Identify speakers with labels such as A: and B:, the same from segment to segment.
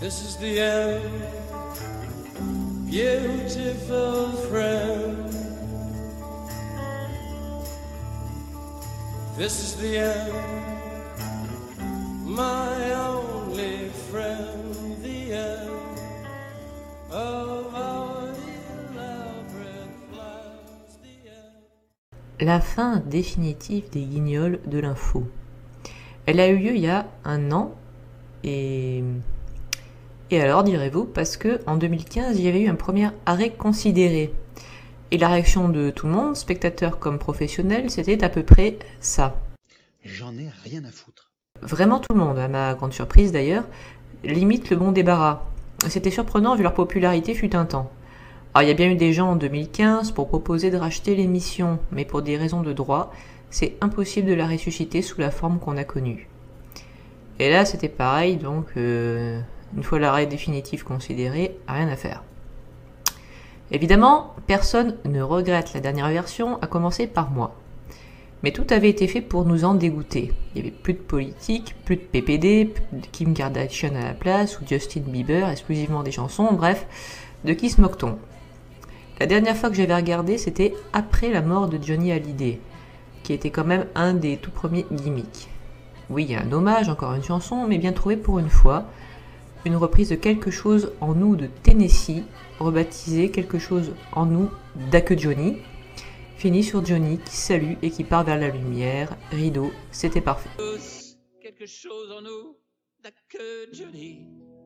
A: This is the end, beautiful friend. This is the end, my only friend, the end of our elaborate plans, the end.
B: La fin définitive des Guignols de l'info. Elle a eu lieu il y a un an, et alors, direz-vous, parce que en 2015, il y avait eu un premier arrêt considéré. Et la réaction de tout le monde, spectateurs comme professionnels, c'était à peu près ça.
C: J'en ai rien à foutre.
B: Vraiment tout le monde, à ma grande surprise d'ailleurs, limite le bon débarras. C'était surprenant vu leur popularité fut un temps. Alors il y a bien eu des gens en 2015 pour proposer de racheter l'émission, mais pour des raisons de droit, c'est impossible de la ressusciter sous la forme qu'on a connue. Et là c'était pareil, donc une fois l'arrêt définitif considéré, rien à faire. Évidemment, personne ne regrette la dernière version, à commencer par moi. Mais tout avait été fait pour nous en dégoûter. Il n'y avait plus de politique, plus de PPD, plus de Kim Kardashian à la place, ou Justin Bieber, exclusivement des chansons, bref, de qui se moque-t-on ? La dernière fois que j'avais regardé, c'était après la mort de Johnny Hallyday, qui était quand même un des tout premiers gimmicks. Oui, il y a un hommage, encore une chanson, mais bien trouvé pour une fois. Une reprise de Quelque chose en nous de Tennessee, rebaptisé Quelque chose en nous d'A que Johnny, fini sur Johnny qui salue et qui part vers la lumière, rideau, c'était parfait.
A: Quelque chose en nous d'A que Johnny.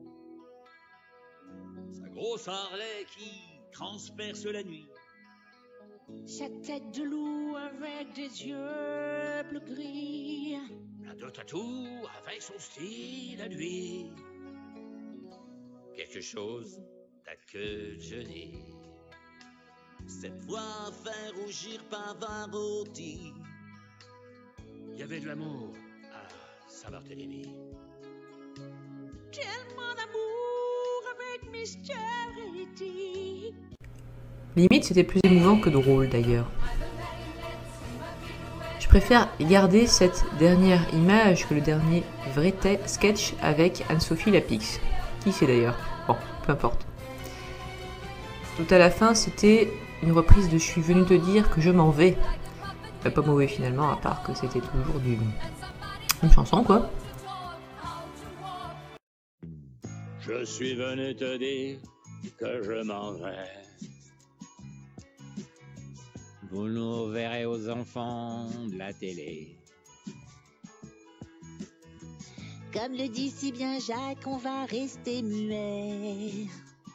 D: Sa grosse Harley qui transperce la nuit.
E: Sa tête de loup avec des yeux bleu gris.
D: Plein de tatous avec son style à lui. Quelque chose d'A que Johnny. Cette voix fait rougir Pavarotti. Il y avait de l'amour à Saint-Barthélemy.
E: Tellement d'amour avec Miss Charity.
B: Limite, c'était plus émouvant que drôle d'ailleurs. Je préfère garder cette dernière image que le dernier vrai sketch avec Anne-Sophie Lapix. Qui c'est d'ailleurs ? Bon, peu importe. Tout à la fin, c'était une reprise de Je suis venu te dire que je m'en vais. Pas mauvais finalement, à part que c'était toujours une chanson quoi.
D: Je suis venu te dire que je m'en vais. Vous nous verrez aux enfants de la télé.
E: Comme le dit si bien Jacques, on va rester muet.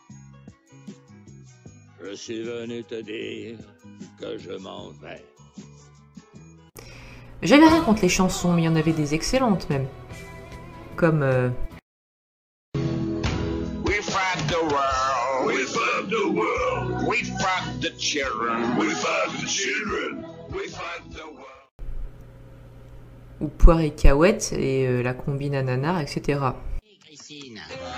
D: Je suis venu te dire que je m'en vais.
B: J'avais rien contre les chansons, mais il y en avait des excellentes même. Comme
F: We fight the world. We fight the world. We fight the children. We fight the children. We fight the world.
B: ou Poire et Cahuète et la combine ananas, etc.
D: Christine.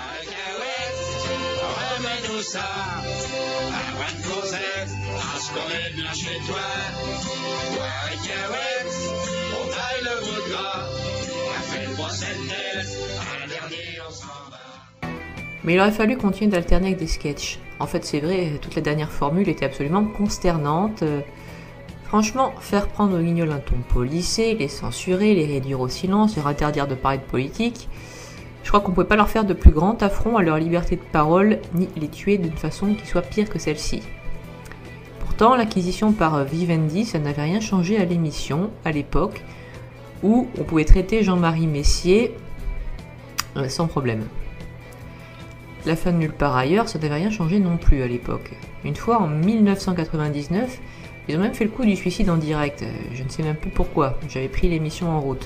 A: Remets-nous ça, un brin de Cosette, parce qu'on est bien chez toi. Poire et Cahuète, on taille le bout de gras, a fait le cette tête, un dernier on s'en va.
B: Mais il aurait fallu continuer d'alterner avec des sketchs. En fait, c'est vrai, toute la dernière formule était absolument consternante. Franchement, faire prendre aux Guignols un ton policé, les censurer, les réduire au silence, leur interdire de parler de politique, je crois qu'on ne pouvait pas leur faire de plus grand affront à leur liberté de parole, ni les tuer d'une façon qui soit pire que celle-ci. Pourtant, l'acquisition par Vivendi, ça n'avait rien changé à l'émission, à l'époque, où on pouvait traiter Jean-Marie Messier sans problème. La fin de Nulle part ailleurs, ça n'avait rien changé non plus à l'époque. Une fois, en 1999, ils ont même fait le coup du suicide en direct. Je ne sais même plus pourquoi, j'avais pris l'émission en route.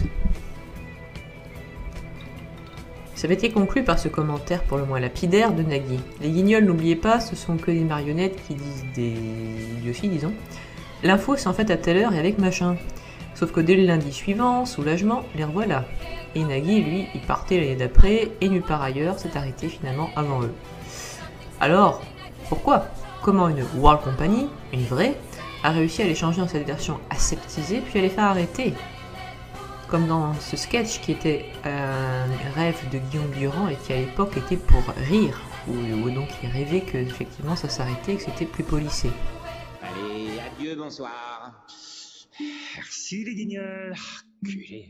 B: Ça avait été conclu par ce commentaire pour le moins lapidaire de Nagui. Les Guignols, n'oubliez pas, ce sont que des marionnettes qui disent des idioties, disons. L'info, c'est en fait à telle heure et avec machin. Sauf que dès le lundi suivant, soulagement, les revoilà. Et Nagui, lui, il partait l'année d'après, et Nulle part ailleurs s'est arrêté finalement avant eux. Alors, pourquoi ? Comment une World Company, une vraie, a réussi à les changer dans cette version aseptisée, puis à les faire arrêter ? comme dans ce sketch qui était un rêve de Guillaume Durand et qui à l'époque était pour rire, où donc il rêvait que effectivement ça s'arrêtait et que c'était plus policé.
G: Allez, adieu, bonsoir.
D: Merci les guignols. Culé.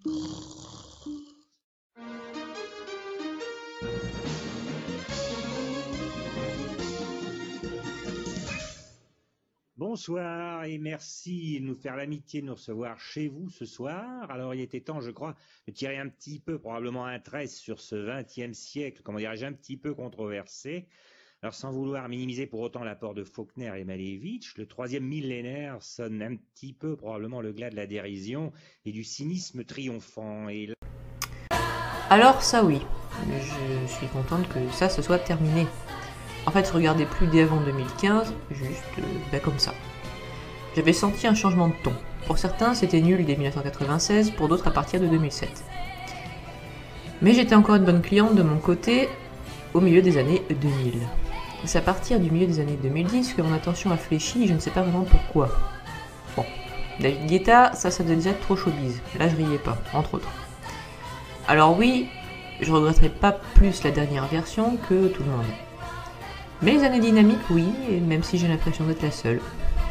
D: Bonsoir et merci de nous faire l'amitié de nous recevoir chez vous ce soir. Alors il était temps, je crois, de tirer un petit peu, probablement un trait sur ce XXe siècle, comment dirais-je, un petit peu controversé. Alors sans vouloir minimiser pour autant l'apport de Faulkner et Malevich, le troisième millénaire sonne un petit peu probablement le glas de la dérision et du cynisme triomphant. Et...
B: Alors ça oui, je suis contente que ça se soit terminé. En fait, je regardais plus dès avant 2015, juste comme ça. J'avais senti un changement de ton. Pour certains, c'était nul dès 1996, pour d'autres à partir de 2007. Mais j'étais encore une bonne cliente de mon côté au milieu des années 2000. C'est à partir du milieu des années 2010 que mon attention a fléchi, je ne sais pas vraiment pourquoi. Bon, David Guetta, ça devait déjà être trop showbiz. Là, je riais pas, entre autres. Alors oui, je regretterai pas plus la dernière version que tout le monde. Mais les années dynamiques, oui, et même si j'ai l'impression d'être la seule.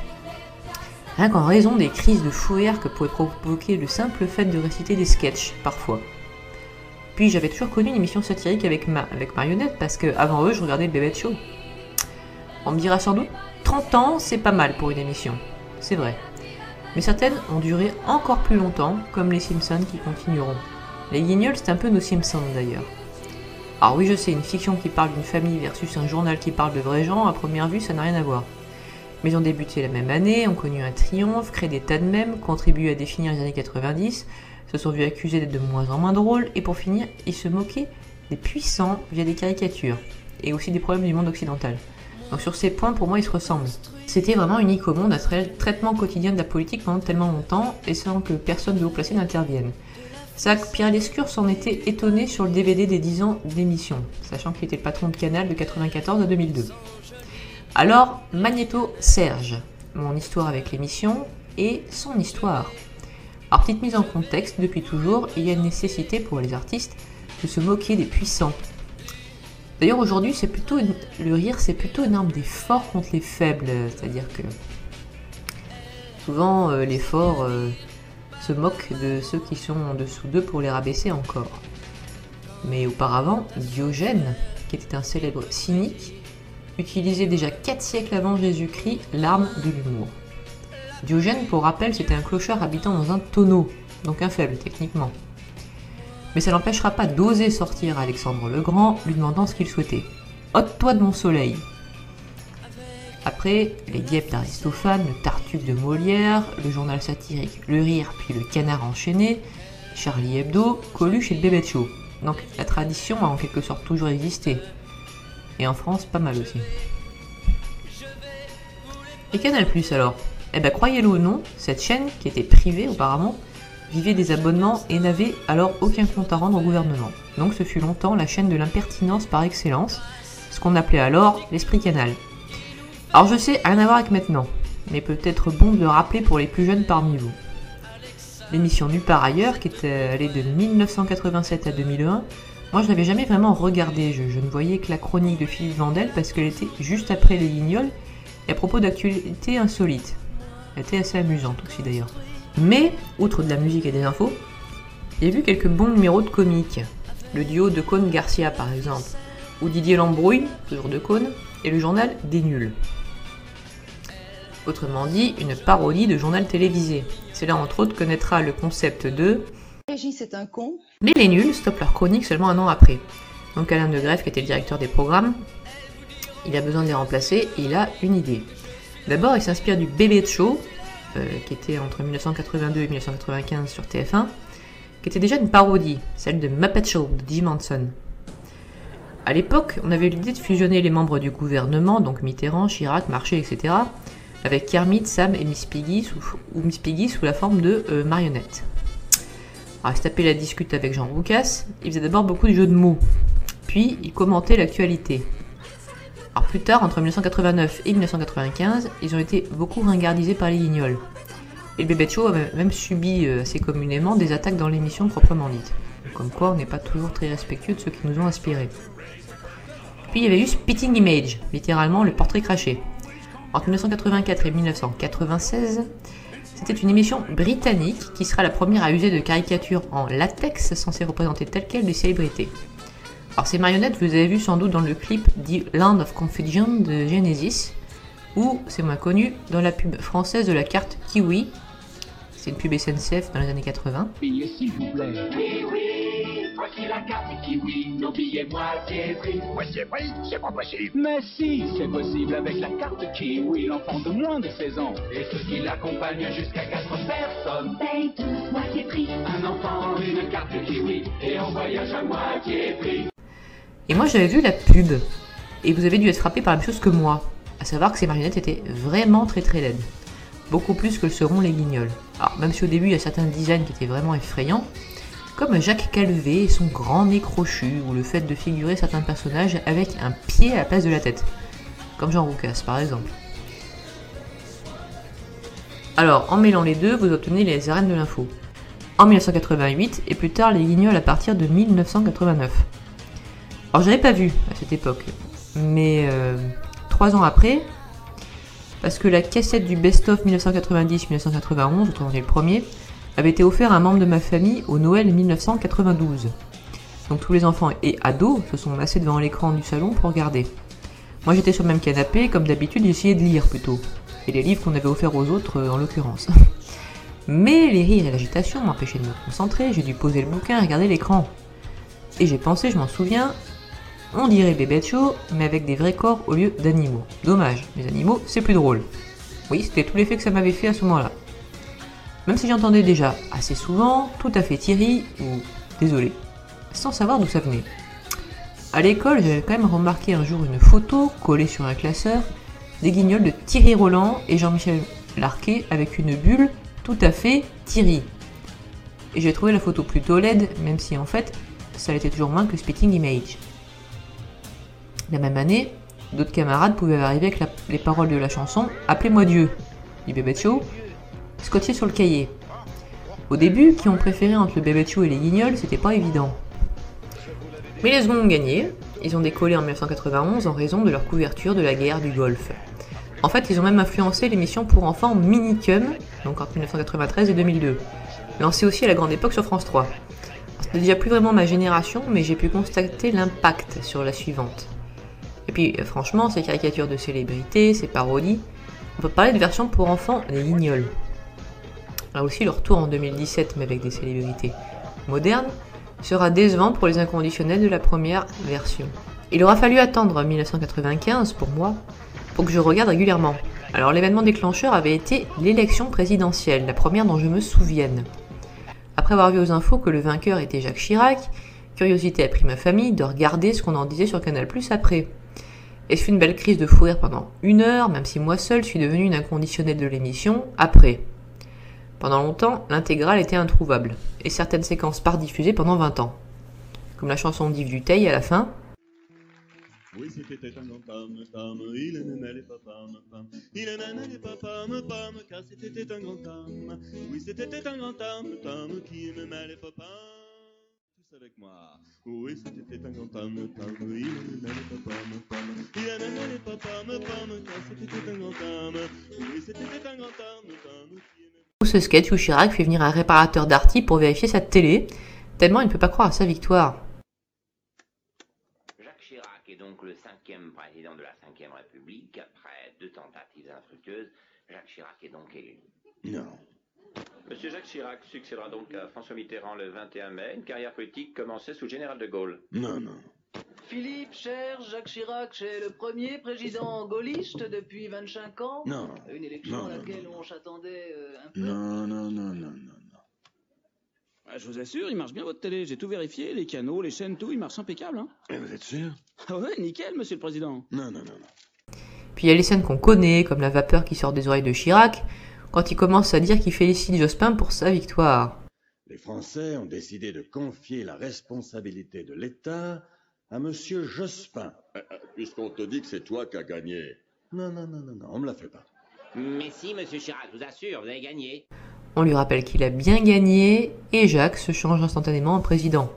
B: Rien qu'en raison des crises de fou rire que pouvait provoquer le simple fait de réciter des sketchs, parfois. Puis j'avais toujours connu une émission satirique avec Marionnette, parce que avant eux, je regardais Bébête Show. On me dira sans doute, 30 ans, c'est pas mal pour une émission. C'est vrai. Mais certaines ont duré encore plus longtemps, comme les Simpsons qui continueront. Les Guignols, c'est un peu nos Simpsons d'ailleurs. Alors oui, je sais, une fiction qui parle d'une famille versus un journal qui parle de vrais gens, à première vue, ça n'a rien à voir. Mais ils ont débuté la même année, ont connu un triomphe, créé des tas de mèmes, contribué à définir les années 90, se sont vus accusés d'être de moins en moins drôles, et pour finir, ils se moquaient des puissants via des caricatures, et aussi des problèmes du monde occidental. Donc sur ces points, pour moi, ils se ressemblent. C'était vraiment unique au monde, un traitement quotidien de la politique pendant tellement longtemps, et sans que personne de haut placé n'intervienne. Ça, Pierre Lescure s'en était étonné sur le DVD des 10 ans d'émission, sachant qu'il était le patron de Canal de 1994 à 2002. Alors, Magnéto Serge, mon histoire avec l'émission et son histoire. Alors, petite mise en contexte, depuis toujours, il y a une nécessité pour les artistes de se moquer des puissants. D'ailleurs, aujourd'hui, le rire, c'est plutôt une arme des forts contre les faibles, c'est-à-dire que souvent, les forts... se moquent de ceux qui sont en dessous d'eux pour les rabaisser encore. Mais auparavant, Diogène, qui était un célèbre cynique, utilisait déjà 4 siècles avant Jésus-Christ l'arme de l'humour. Diogène, pour rappel, c'était un clochard habitant dans un tonneau, donc un faible techniquement. Mais ça n'empêchera pas d'oser sortir à Alexandre le Grand, lui demandant ce qu'il souhaitait. « Ôte-toi de mon soleil !» Après, les guêpes d'Aristophane, le Tartuffe de Molière, le journal satirique Le Rire puis le Canard enchaîné, Charlie Hebdo, Coluche et le Bébête Show. Donc la tradition a en quelque sorte toujours existé. Et en France, pas mal aussi. Et Canal+ alors ? Eh ben croyez-le ou non, cette chaîne, qui était privée auparavant, vivait des abonnements et n'avait alors aucun compte à rendre au gouvernement. Donc ce fut longtemps la chaîne de l'impertinence par excellence, ce qu'on appelait alors l'esprit Canal. Alors je sais, rien à voir avec maintenant, mais peut-être bon de le rappeler pour les plus jeunes parmi vous. L'émission Nulle part ailleurs, qui était allée de 1987 à 2001, moi je n'avais jamais vraiment regardé, je ne voyais que la chronique de Philippe Vandel parce qu'elle était juste après les Guignols et à propos d'actualités insolites. Elle était assez amusante aussi d'ailleurs. Mais, outre de la musique et des infos, j'ai vu quelques bons numéros de comiques. Le duo de Cône-Garcia par exemple, ou Didier Lambrouille, toujours de Cône, et le journal des nuls. Autrement dit, une parodie de journal télévisé. C'est là entre autres connaîtra le concept de
H: Régis c'est un con.
B: Mais les nuls stoppent leur chronique seulement un an après. Donc Alain de Greff, qui était le directeur des programmes, il a besoin de les remplacer et il a une idée. D'abord, il s'inspire du Bébête Show, qui était entre 1982 et 1995 sur TF1, qui était déjà une parodie, celle de Muppet Show de Jim Henson. À l'époque, on avait l'idée de fusionner les membres du gouvernement, donc Mitterrand, Chirac, Marchais, etc., avec Kermit, Sam et Miss Piggy, sous la forme de marionnettes. Alors, il se tapait la discute avec Jean Roucas, il faisait d'abord beaucoup de jeux de mots, puis il commentait l'actualité. Alors plus tard, entre 1989 et 1995, ils ont été beaucoup ringardisés par les Guignols. Et le Bébé Show a même subi assez communément des attaques dans l'émission proprement dite. Comme quoi on n'est pas toujours très respectueux de ceux qui nous ont inspirés. Puis il y avait eu Spitting Image, littéralement le portrait craché. Entre 1984 et 1996, c'était une émission britannique qui sera la première à user de caricatures en latex censées représenter telles quelles des célébrités. Alors ces marionnettes, vous les avez vues sans doute dans le clip The Land of Confusion de Genesis, ou, c'est moins connu, dans la pub française de la carte Kiwi. C'est une pub SNCF dans les années 80.
H: Billets s'il vous plaît. Oui, oui, voici la carte Kiwi, nos billets moitié prix.
F: Moitié prix, c'est pas possible.
H: Mais si, c'est possible avec la carte Kiwi, l'enfant de moins de 16 ans. Et ceux qui l'accompagnent jusqu'à 4 personnes.
E: Paye tous moitié prix.
H: Un enfant, une carte Kiwi, et on voyage à moitié prix.
B: Et moi j'avais vu la pub, et vous avez dû être frappé par la même chose que moi, à savoir que ces marionnettes étaient vraiment très très laides. Beaucoup plus que le seront les Guignols. Alors même si au début il y a certains designs qui étaient vraiment effrayants, comme Jacques Calvé et son grand nez crochu, ou le fait de figurer certains personnages avec un pied à la place de la tête, comme Jean Roucas par exemple. Alors en mêlant les deux, vous obtenez les arènes de l'info. En 1988, et plus tard les Guignols à partir de 1989. Alors j'avais pas vu à cette époque, mais 3 ans après, parce que la cassette du best-of 1990-1991, autrement dit le premier, avait été offert à un membre de ma famille au Noël 1992. Donc tous les enfants et ados se sont massés devant l'écran du salon pour regarder. Moi j'étais sur le même canapé, comme d'habitude j'essayais de lire plutôt, et les livres qu'on avait offerts aux autres en l'occurrence. Mais les rires et l'agitation m'empêchaient de me concentrer, j'ai dû poser le bouquin et regarder l'écran. Et j'ai pensé, je m'en souviens, on dirait Bébé Show, mais avec des vrais corps au lieu d'animaux. Dommage, les animaux, c'est plus drôle. Oui, c'était tout l'effet que ça m'avait fait à ce moment-là. Même si j'entendais déjà assez souvent, tout à fait Thierry, ou désolé, sans savoir d'où ça venait. À l'école, j'avais quand même remarqué un jour une photo collée sur un classeur des Guignols de Thierry Roland et Jean-Michel Larquet avec une bulle tout à fait Thierry. Et j'ai trouvé la photo plutôt laide, même si en fait, ça l'était toujours moins que Spitting Image. La même année, d'autres camarades pouvaient arriver avec les paroles de la chanson « Appelez-moi Dieu » du Bébé Show, scotché sur le cahier. Au début, qui ont préféré entre le Bébé Show et les Guignols, c'était pas évident. Mais les seconds ont gagné, ils ont décollé en 1991 en raison de leur couverture de la guerre du Golfe. En fait, ils ont même influencé l'émission pour enfants Minicum, donc entre 1993 et 2002, lancée aussi à la grande époque sur France 3. C'était déjà plus vraiment ma génération, mais j'ai pu constater l'impact sur la suivante. Et puis franchement, ces caricatures de célébrités, ces parodies, on peut parler de version pour enfants des Guignols. Là aussi, le retour en 2017, mais avec des célébrités modernes, sera décevant pour les inconditionnels de la première version. Il aura fallu attendre 1995 pour moi, pour que je regarde régulièrement. Alors l'événement déclencheur avait été l'élection présidentielle, la première dont je me souvienne. Après avoir vu aux infos que le vainqueur était Jacques Chirac, curiosité a pris ma famille de regarder ce qu'on en disait sur Canal+ après. Et ce fut une belle crise de fou rire pendant 1 heure, même si moi seule suis devenue une inconditionnelle de l'émission, après. Pendant longtemps, l'intégrale était introuvable, et certaines séquences par diffusées pendant 20 ans. Comme la chanson d'Yves Duteil à la fin.
I: Oui, c'était un grand tam, il n'aimait les pam, il n'aimait les pam, car c'était un grand tam. Oui, c'était un grand tam, qui aimait les pam. Tous avec moi. Oui, c'était un grand tam, il n'aimait les pam, il n'aimait les pam, car c'était un grand tam. Oui, c'était un grand tam, qui aimait...
B: Ou ce sketch où Chirac fait venir un réparateur d'Arty pour vérifier sa télé, tellement il ne peut pas croire à sa victoire.
G: Jacques Chirac est donc le 5e président de la 5e République. Après 2 tentatives infructueuses, Jacques Chirac est donc élu.
I: Non.
J: Monsieur Jacques Chirac succédera donc à François Mitterrand le 21 mai, une carrière politique commencée sous le général de Gaulle.
I: Non.
K: Philippe, cher Jacques Chirac, c'est le premier président gaulliste depuis 25 ans.
I: Non.
K: Une élection à laquelle on s'attendait un peu.
I: Non.
L: Je vous assure, il marche bien votre télé. J'ai tout vérifié, les canaux, les chaînes, tout, il marche impeccable. Hein.
I: Et vous êtes sûr?
L: Ah ouais, nickel, monsieur le président.
I: Non.
B: Puis il y a les scènes qu'on connaît, comme la vapeur qui sort des oreilles de Chirac, quand il commence à dire qu'il félicite Jospin pour sa victoire.
C: Les Français ont décidé de confier la responsabilité de l'État à Monsieur Jospin.
F: Puisqu'on te dit que c'est toi qui as gagné.
C: Non, on me la fait pas.
G: Mais si, monsieur Chirac, je vous assure, vous avez gagné.
B: On lui rappelle qu'il a bien gagné et Jacques se change instantanément en président.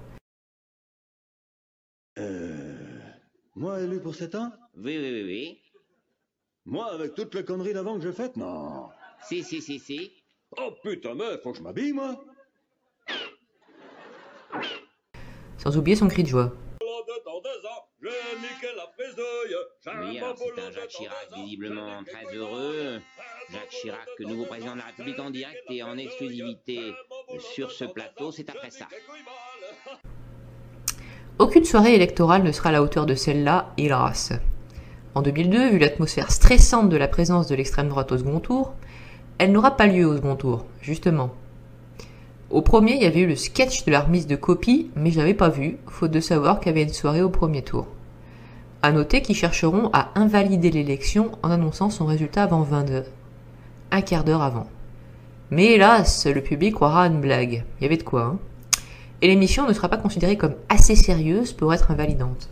C: Moi élu pour 7 ans?
G: Oui.
C: Moi avec toutes les conneries d'avant que j'ai faites? Non.
G: Si.
C: Oh putain, mais faut que je m'habille, moi.
B: Sans oublier son cri de joie.
G: Oui, alors c'est un Jacques Chirac visiblement très heureux. Jacques Chirac, nouveau président de la République en direct et en exclusivité sur ce plateau, c'est après ça.
B: Aucune soirée électorale ne sera à la hauteur de celle-là, hélas. En 2002, vu l'atmosphère stressante de la présence de l'extrême droite au second tour, elle n'aura pas lieu au second tour, justement. Au premier, il y avait eu le sketch de la remise de copie, mais je l'avais pas vu, faute de savoir qu'il y avait une soirée au premier tour. À noter qu'ils chercheront à invalider l'élection en annonçant son résultat avant 20h. Un quart d'heure avant. Mais hélas, le public croira à une blague. Il y avait de quoi, hein. Et l'émission ne sera pas considérée comme assez sérieuse pour être invalidante.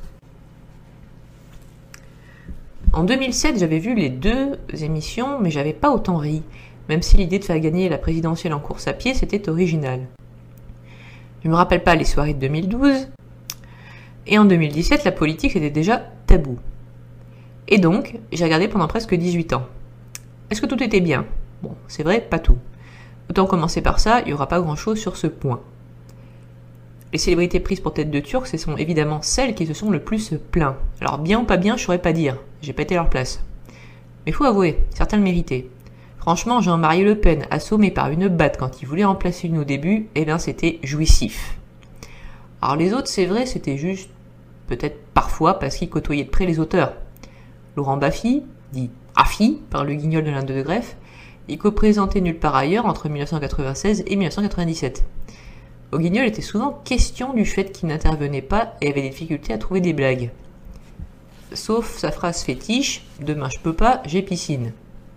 B: En 2007, j'avais vu les 2 émissions, mais j'avais pas autant ri, même si l'idée de faire gagner la présidentielle en course à pied, c'était original. Je me rappelle pas les soirées de 2012, et en 2017, la politique était déjà tabou. Et donc, j'ai regardé pendant presque 18 ans. Est-ce que tout était bien? Bon, c'est vrai, pas tout. Autant commencer par ça, il n'y aura pas grand-chose sur ce point. Les célébrités prises pour tête de turc, ce sont évidemment celles qui se sont le plus plaintes. Alors bien ou pas bien, je saurais pas dire. J'ai pas été à leur place. Mais faut avouer, certains le méritaient. Franchement, Jean-Marie Le Pen, assommé par une batte quand il voulait en placer une au début, eh bien c'était jouissif. Alors les autres, c'est vrai, c'était juste, peut-être parfois parce qu'ils côtoyaient de près les auteurs. Laurent Baffy, dit Rafi par le guignol de l'Inde de Greff, il co-présentait nulle part ailleurs entre 1996 et 1997. Au guignol était souvent question du fait qu'il n'intervenait pas et avait des difficultés à trouver des blagues. Sauf sa phrase fétiche « Demain je peux pas, j'ai piscine ».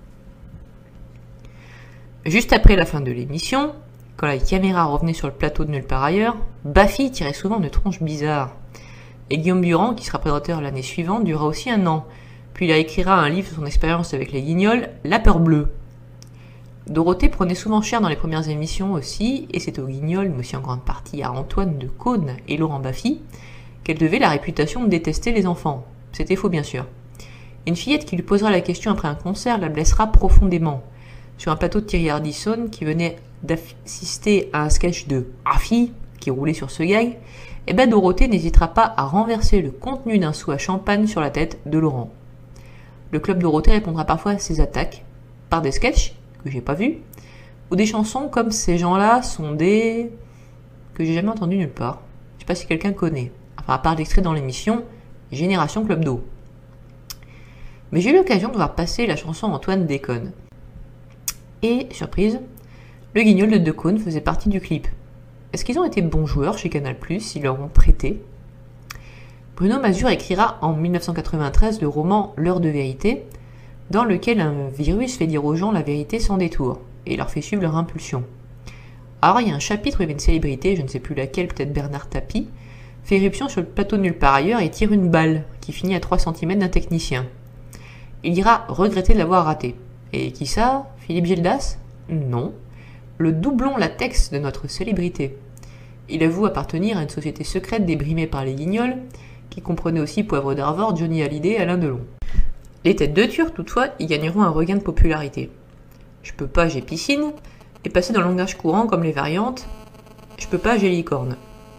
B: Juste après la fin de l'émission, quand la caméra revenait sur le plateau de nulle part ailleurs, Baffy tirait souvent une tronche bizarre. Et Guillaume Durand, qui sera présentateur l'année suivante, durera aussi 1 an. Puis il écrira un livre sur son expérience avec les guignols, La peur bleue. Dorothée prenait souvent cher dans les premières émissions aussi, et c'est au guignol, mais aussi en grande partie à Antoine de Caunes et Laurent Baffy, qu'elle devait la réputation de détester les enfants. C'était faux bien sûr. Une fillette qui lui posera la question après un concert la blessera profondément. Sur un plateau de Thierry Ardisson, qui venait d'assister à un sketch de Rafi, qui roulait sur ce gag, eh ben Dorothée n'hésitera pas à renverser le contenu d'un seau à champagne sur la tête de Laurent. Le club Dorothée répondra parfois à ces attaques par des sketchs que j'ai pas vus, ou des chansons comme Ces gens-là sont des... que j'ai jamais entendu nulle part. Je sais pas si quelqu'un connaît. Enfin, à part l'extrait dans l'émission Génération Club d'eau. Mais j'ai eu l'occasion de voir passer la chanson Antoine déconne. Et, surprise, le guignol de Decaune faisait partie du clip. Est-ce qu'ils ont été bons joueurs chez Canal+, s'ils leur ont prêté? Bruno Mazur écrira en 1993 le roman L'heure de vérité, dans lequel un virus fait dire aux gens la vérité sans détour, et leur fait suivre leur impulsion. Alors il y a un chapitre où il y avait une célébrité, je ne sais plus laquelle, peut-être Bernard Tapie, fait éruption sur le plateau de nulle part ailleurs et tire une balle, qui finit à 3 cm d'un technicien. Il ira regretter de l'avoir raté. Et qui ça? Philippe Gildas? Non. Le doublon latex de notre célébrité. Il avoue appartenir à une société secrète débrimée par les guignols, qui comprenait aussi Poivre d'Arvor, Johnny Hallyday et Alain Delon. Les têtes de Turc, toutefois, y gagneront un regain de popularité. Je peux pas, j'ai piscine, et passer dans le langage courant comme les variantes je peux pas, j'ai licorne.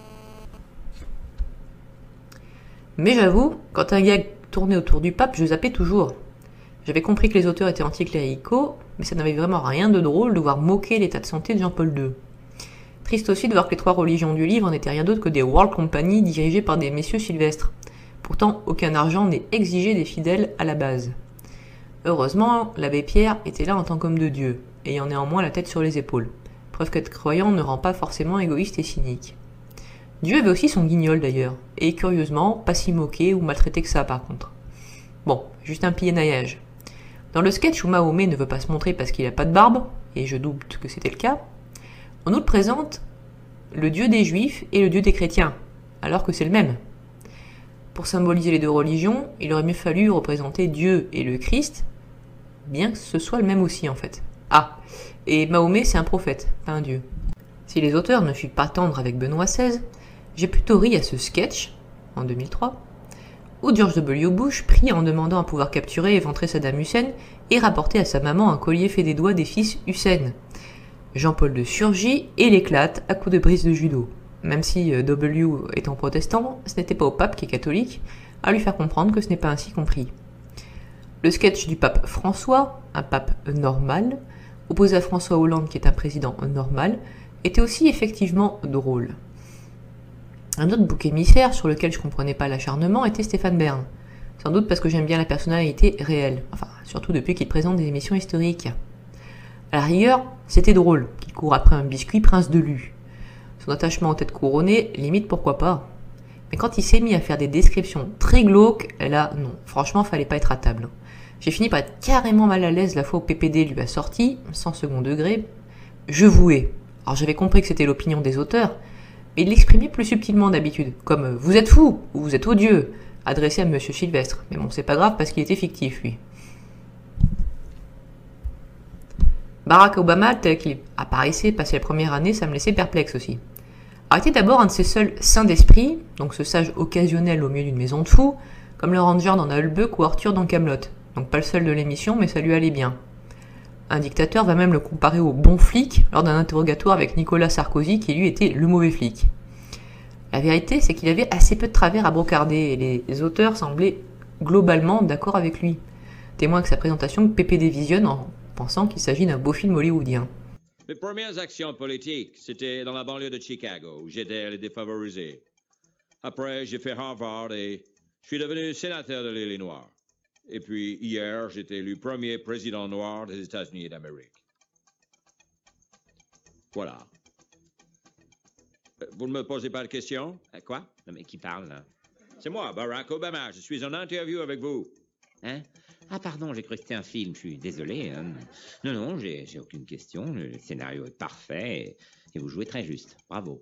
B: Mais j'avoue, quand un gag tournait autour du pape, je zappais toujours. J'avais compris que les auteurs étaient anticléricaux, mais ça n'avait vraiment rien de drôle de voir moquer l'état de santé de Jean-Paul II. Triste aussi de voir que les 3 religions du livre n'étaient rien d'autre que des World Company dirigées par des messieurs sylvestres. Pourtant, aucun argent n'est exigé des fidèles à la base. Heureusement, l'abbé Pierre était là en tant qu'homme de Dieu, ayant néanmoins la tête sur les épaules. Preuve qu'être croyant ne rend pas forcément égoïste et cynique. Dieu avait aussi son guignol d'ailleurs, et curieusement, pas si moqué ou maltraité que ça par contre. Bon, juste un pinaillage. Dans le sketch où Mahomet ne veut pas se montrer parce qu'il n'a pas de barbe, et je doute que c'était le cas, on nous le présente le Dieu des Juifs et le Dieu des chrétiens, alors que c'est le même. Pour symboliser les 2 religions, il aurait mieux fallu représenter Dieu et le Christ, bien que ce soit le même aussi en fait. Ah, et Mahomet c'est un prophète, pas un dieu. Si les auteurs ne furent pas tendres avec Benoît XVI, j'ai plutôt ri à ce sketch, en 2003, où George W. Bush prie en demandant à pouvoir capturer et éventrer Saddam Hussein et rapporter à sa maman un collier fait des doigts des fils Hussein. Jean-Paul II surgit et l'éclate à coups de brise de judo. Même si W étant protestant, ce n'était pas au pape qui est catholique à lui faire comprendre que ce n'est pas ainsi compris. Le sketch du pape François, un pape normal, opposé à François Hollande qui est un président normal, était aussi effectivement drôle. Un autre bouc émissaire sur lequel je comprenais pas l'acharnement était Stéphane Bern. Sans doute parce que j'aime bien la personnalité réelle, enfin surtout depuis qu'il présente des émissions historiques. À la rigueur, c'était drôle qu'il court après un biscuit prince de Lu. Son attachement aux têtes couronnées, limite pourquoi pas. Mais quand il s'est mis à faire des descriptions très glauques, là non, franchement fallait pas être à table. J'ai fini par être carrément mal à l'aise la fois où PPD lui a sorti, sans second degré, je vouais. Alors j'avais compris que c'était l'opinion des auteurs, mais il l'exprimait plus subtilement d'habitude, comme « vous êtes fou » ou « vous êtes odieux », adressé à Monsieur Sylvestre. Mais bon, c'est pas grave parce qu'il était fictif, lui. Barack Obama, tel qu'il apparaissait passer la première année, ça me laissait perplexe aussi. Arrêtez d'abord un de ces seuls saints d'esprit, donc ce sage occasionnel au milieu d'une maison de fous, comme le Ranger dans Hulbuck ou Arthur dans Kaamelott. Donc pas le seul de l'émission, mais ça lui allait bien. Un dictateur va même le comparer au bon flic lors d'un interrogatoire avec Nicolas Sarkozy qui lui était le mauvais flic. La vérité, c'est qu'il avait assez peu de travers à brocarder et les auteurs semblaient globalement d'accord avec lui. Témoin que sa présentation que PPD visionne en pensant qu'il s'agit d'un beau film hollywoodien.
M: Mes premières actions politiques, c'était dans la banlieue de Chicago, où j'étais les défavorisés. Après, j'ai fait Harvard et je suis devenu sénateur de l'Illinois. Et puis, hier, j'étais élu premier président noir des États-Unis d'Amérique. Voilà. Vous ne me posez pas de questions?
G: Quoi? Non, mais qui parle, là?
M: C'est moi, Barack Obama. Je suis en interview avec vous.
G: Hein? Ah, pardon, j'ai cru que c'était un film. Je suis désolé. Hein. Non, j'ai aucune question. Le scénario est parfait et vous jouez très juste. Bravo.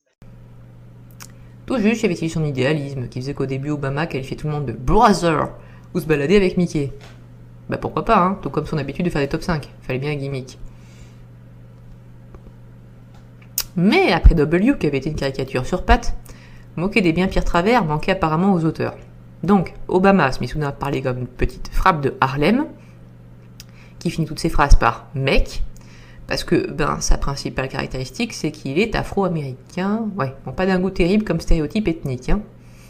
B: Tout juste, y avait-il son idéalisme, qui faisait qu'au début, Obama qualifiait tout le monde de « brother » ou se balader avec Mickey. Bah pourquoi pas, hein, tout comme son habitude de faire des top 5. Fallait bien un gimmick. Mais après W, qui avait été une caricature sur pattes, moquer des bien pires travers manquait apparemment aux auteurs. Donc, Obama se mit soudain à parler comme une petite frappe de Harlem, qui finit toutes ses phrases par « mec », parce que, sa principale caractéristique, c'est qu'il est afro-américain. Ouais, bon, pas d'un goût terrible comme stéréotype ethnique, hein.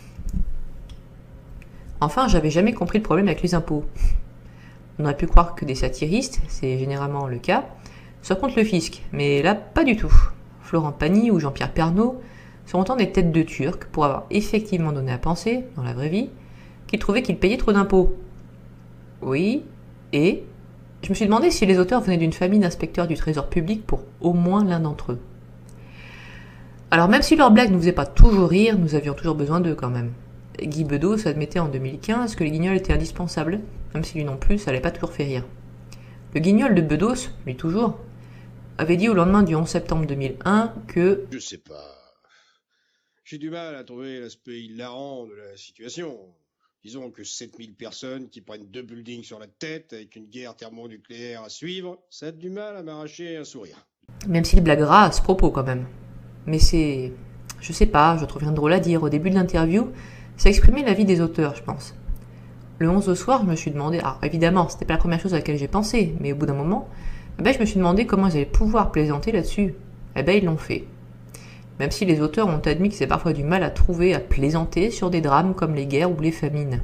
B: Enfin, j'avais jamais compris le problème avec les impôts. On aurait pu croire que des satiristes, c'est généralement le cas, soient contre le fisc, mais là, pas du tout. Florent Pagny ou Jean-Pierre Pernaut sont autant des têtes de Turcs pour avoir effectivement donné à penser, dans la vraie vie, qu'ils trouvaient qu'ils payaient trop d'impôts. Oui, et je me suis demandé si les auteurs venaient d'une famille d'inspecteurs du trésor public pour au moins l'un d'entre eux. Alors même si leurs blagues ne nous faisaient pas toujours rire, nous avions toujours besoin d'eux quand même. Guy Bedos admettait en 2015 que les guignols étaient indispensables, même si lui non plus, ça n'allait pas toujours fait rire. Le guignol de Bedos, lui toujours, avait dit au lendemain du 11 septembre 2001 que...
N: Je sais pas. J'ai du mal à trouver l'aspect hilarant de la situation. Disons que 7000 personnes qui prennent 2 buildings sur la tête avec une guerre thermonucléaire à suivre, ça a du mal à m'arracher un sourire.
B: Même s'il blaguera à ce propos quand même. Mais c'est... Je sais pas, je trouve rien de drôle à dire. Au début de l'interview, ça exprimait la vie des auteurs, je pense. Le 11 au soir, je me suis demandé... Alors évidemment, c'était pas la première chose à laquelle j'ai pensé, mais au bout d'un moment, je me suis demandé comment ils allaient pouvoir plaisanter là-dessus. Ils l'ont fait. Même si les auteurs ont admis que c'est parfois du mal à trouver à plaisanter sur des drames comme les guerres ou les famines.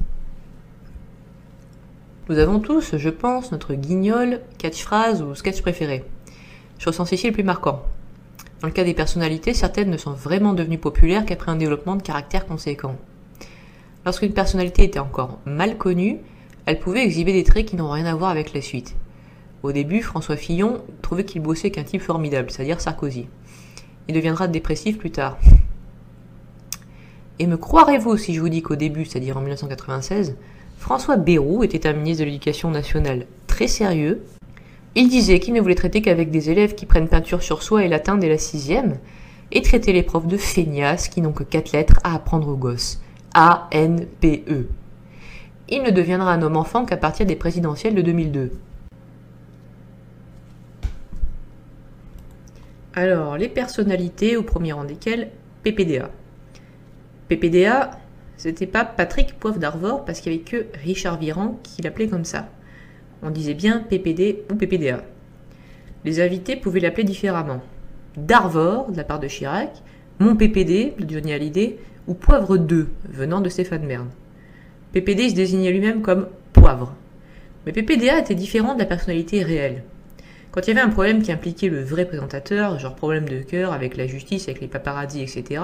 B: Nous avons tous, je pense, notre guignol, catchphrase ou sketch préféré. Je ressens ici le plus marquant. Dans le cas des personnalités, certaines ne sont vraiment devenues populaires qu'après un développement de caractère conséquent. Lorsqu'une personnalité était encore mal connue, elle pouvait exhiber des traits qui n'ont rien à voir avec la suite. Au début, François Fillon trouvait qu'il bossait qu'un type formidable, c'est-à-dire Sarkozy. Il deviendra dépressif plus tard. Et me croirez-vous si je vous dis qu'au début, c'est-à-dire en 1996, François Bayrou était un ministre de l'Éducation nationale très sérieux. Il disait qu'il ne voulait traiter qu'avec des élèves qui prennent peinture sur soi et latin dès la 6e, et traiter les profs de feignasses qui n'ont que 4 lettres à apprendre aux gosses. A-N-P-E. Il ne deviendra un homme enfant qu'à partir des présidentielles de 2002. Alors, les personnalités, au premier rang desquelles, PPDA. PPDA, c'était pas Patrick Poivre d'Arvor parce qu'il n'y avait que Richard Virenque qui l'appelait comme ça. On disait bien PPD ou PPDA. Les invités pouvaient l'appeler différemment. D'Arvor, de la part de Chirac, Mon PPD, de Johnny Hallyday, ou Poivre 2, venant de Stéphane Bern. PPD se désignait lui-même comme Poivre. Mais PPDA était différent de la personnalité réelle. Quand il y avait un problème qui impliquait le vrai présentateur, genre problème de cœur avec la justice, avec les paparazzis, etc.,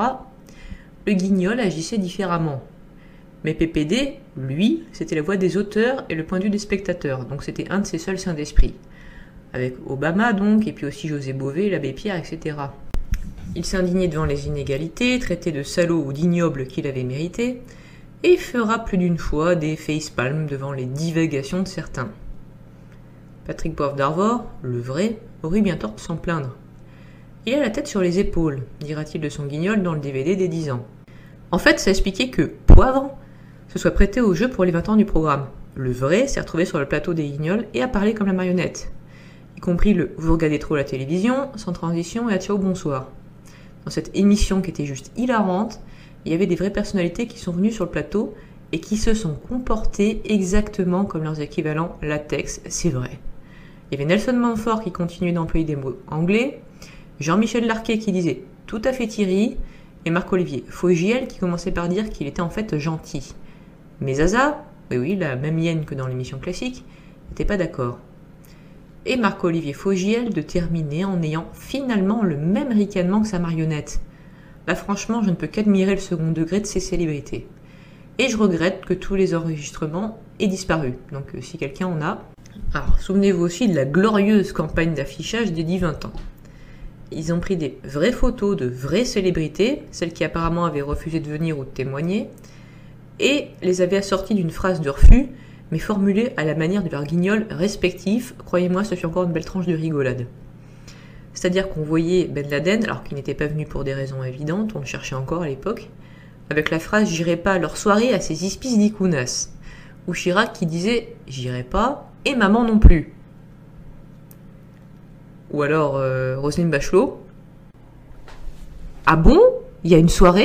B: le guignol agissait différemment. Mais PPD, lui, c'était la voix des auteurs et le point de vue des spectateurs, donc c'était un de ses seuls saints d'esprit. Avec Obama donc, et puis aussi José Bové, l'abbé Pierre, etc. Il s'indignait devant les inégalités, traitait de salaud ou d'ignoble qu'il avait mérité, et fera plus d'une fois des facepalms devant les divagations de certains. Patrick Poivre d'Arvor, le vrai, aurait bien tort de s'en plaindre. Il a la tête sur les épaules, dira-t-il de son guignol dans le DVD des 10 ans. En fait, ça expliquait que Poivre se soit prêté au jeu pour les 20 ans du programme. Le vrai s'est retrouvé sur le plateau des guignols et a parlé comme la marionnette, y compris le « vous regardez trop la télévision », sans transition et à ciao bonsoir. Dans cette émission qui était juste hilarante, il y avait des vraies personnalités qui sont venues sur le plateau et qui se sont comportées exactement comme leurs équivalents latex, c'est vrai. Il y avait Nelson Montfort qui continuait d'employer des mots anglais, Jean-Michel Larquet qui disait « tout à fait Thierry », et Marc-Olivier Fogiel qui commençait par dire qu'il était en fait gentil. Mais Zaza, oui, la même hyène que dans l'émission classique, n'était pas d'accord. Et Marc-Olivier Fogiel de terminer en ayant finalement le même ricanement que sa marionnette. Là franchement, je ne peux qu'admirer le second degré de ces célébrités. Et je regrette que tous les enregistrements aient disparu, donc si quelqu'un en a... Alors, souvenez-vous aussi de la glorieuse campagne d'affichage des 10-20 ans. Ils ont pris des vraies photos de vraies célébrités, celles qui apparemment avaient refusé de venir ou de témoigner, et les avaient assorties d'une phrase de refus, mais formulée à la manière de leurs guignols respectifs. Croyez-moi, ce fut encore une belle tranche de rigolade. C'est-à-dire qu'on voyait Ben Laden, alors qu'il n'était pas venu pour des raisons évidentes, on le cherchait encore à l'époque, avec la phrase « j'irai pas à leur soirée à ces ispices d'Icounas », ou Chirac qui disait « j'irai pas, et maman non plus ». Ou alors Roselyne Bachelot. Ah bon? Il y a une soirée?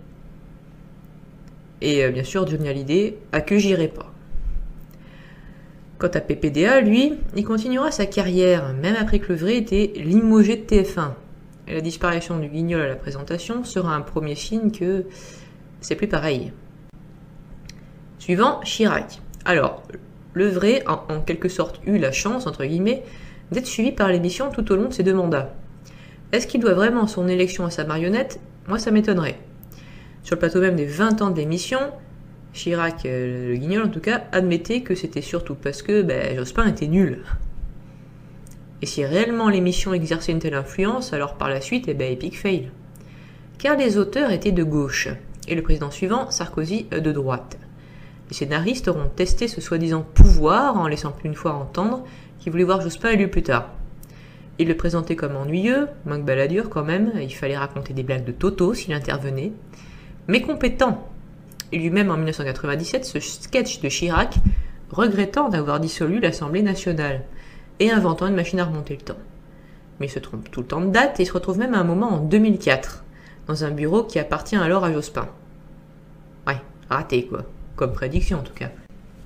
B: Et bien sûr Johnny Hallyday, à que j'irai pas. Quant à PPDA, lui, il continuera sa carrière, même après que le vrai était limogé de TF1. Et la disparition du guignol à la présentation sera un premier signe que c'est plus pareil. Suivant, Chirac. Alors, le vrai a en quelque sorte eu la chance, entre guillemets, d'être suivi par l'émission tout au long de ses 2 mandats. Est-ce qu'il doit vraiment son élection à sa marionnette? Moi, ça m'étonnerait. Sur le plateau même des 20 ans de l'émission, Chirac, le guignol en tout cas, admettait que c'était surtout parce que Jospin était nul. Et si réellement l'émission exerçait une telle influence, alors par la suite, epic fail. Car les auteurs étaient de gauche, et le président suivant, Sarkozy, de droite. Les scénaristes auront testé ce soi-disant pouvoir en laissant plus une fois entendre qu'ils voulaient voir Jospin élu plus tard. Ils le présentaient comme ennuyeux, moins que baladur quand même, il fallait raconter des blagues de Toto s'il intervenait, mais compétent. Et lui-même en 1997, ce sketch de Chirac, regrettant d'avoir dissolu l'Assemblée nationale, et inventant une machine à remonter le temps. Mais il se trompe tout le temps de date et il se retrouve même à un moment en 2004, dans un bureau qui appartient alors à Jospin. Ouais, raté quoi, comme prédiction en tout cas.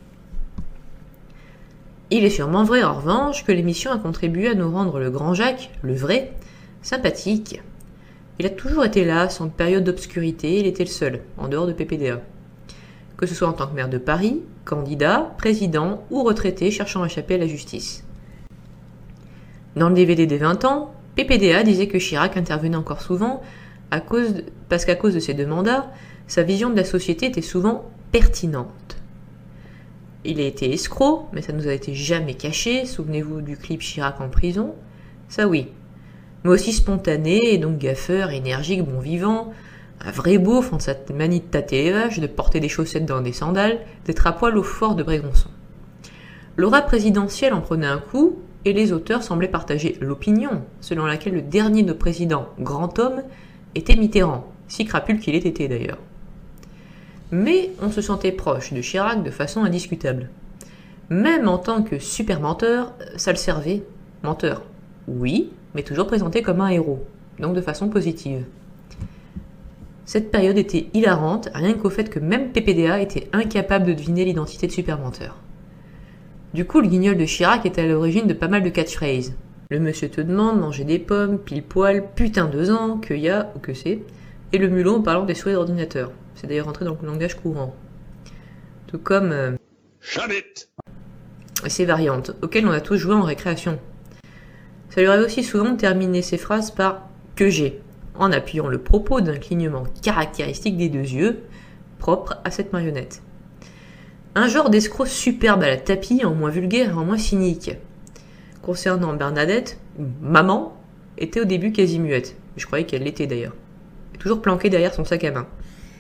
B: Il est sûrement vrai en revanche que l'émission a contribué à nous rendre le grand Jacques, le vrai, sympathique. Il a toujours été là, sans période d'obscurité, il était le seul, en dehors de PPDA. Que ce soit en tant que maire de Paris, candidat, président ou retraité cherchant à échapper à la justice. Dans le DVD des 20 ans, PPDA disait que Chirac intervenait encore souvent parce qu'à cause de ses 2 mandats, sa vision de la société était souvent pertinente. Il a été escroc, mais ça nous a été jamais caché, souvenez-vous du clip Chirac en prison, ça oui. Mais aussi spontané, et donc gaffeur, énergique, bon vivant, un vrai beauf en sa manie de tâter les vaches, de porter des chaussettes dans des sandales, d'être à poil au fort de Brégançon. L'aura présidentielle en prenait un coup, et les auteurs semblaient partager l'opinion, selon laquelle le dernier de nos présidents, grand homme, était Mitterrand, si crapule qu'il ait été d'ailleurs. Mais on se sentait proche de Chirac de façon indiscutable. Même en tant que super menteur, ça le servait, menteur. Oui, mais toujours présenté comme un héros, donc de façon positive. Cette période était hilarante, rien qu'au fait que même PPDA était incapable de deviner l'identité de Supermenteur. Du coup, le guignol de Chirac était à l'origine de pas mal de catchphrases. Le monsieur te demande, manger des pommes, pile poil, putain 2 ans, que y a, ou que c'est, et le mulot en parlant des souris d'ordinateur. C'est d'ailleurs entré dans le langage courant. Tout comme...
F: Chabette
B: et ses variantes, auxquelles on a tous joué en récréation. Ça lui arrive aussi souvent de terminer ses phrases par « que j'ai », en appuyant le propos d'un clignement caractéristique des 2 yeux, propre à cette marionnette. Un genre d'escroc superbe à la tapis, en moins vulgaire et en moins cynique. Concernant Bernadette, maman, était au début quasi muette. Je croyais qu'elle l'était d'ailleurs. Toujours planquée derrière son sac à main.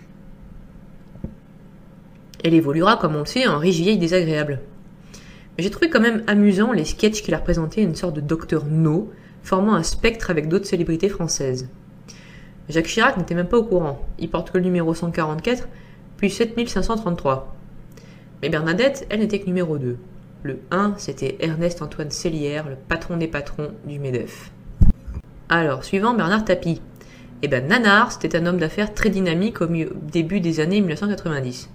B: Elle évoluera, comme on le sait, en riche vieille désagréable. Mais j'ai trouvé quand même amusant les sketchs qui la représentaient une sorte de Docteur No, formant un spectre avec d'autres célébrités françaises. Jacques Chirac n'était même pas au courant. Il porte que le numéro 144, puis 7533. Mais Bernadette, elle n'était que numéro 2. Le 1, c'était Ernest-Antoine Sellière, le patron des patrons du MEDEF. Alors, suivant Bernard Tapie. Eh ben, Nanard, c'était un homme d'affaires très dynamique au début des années 1990.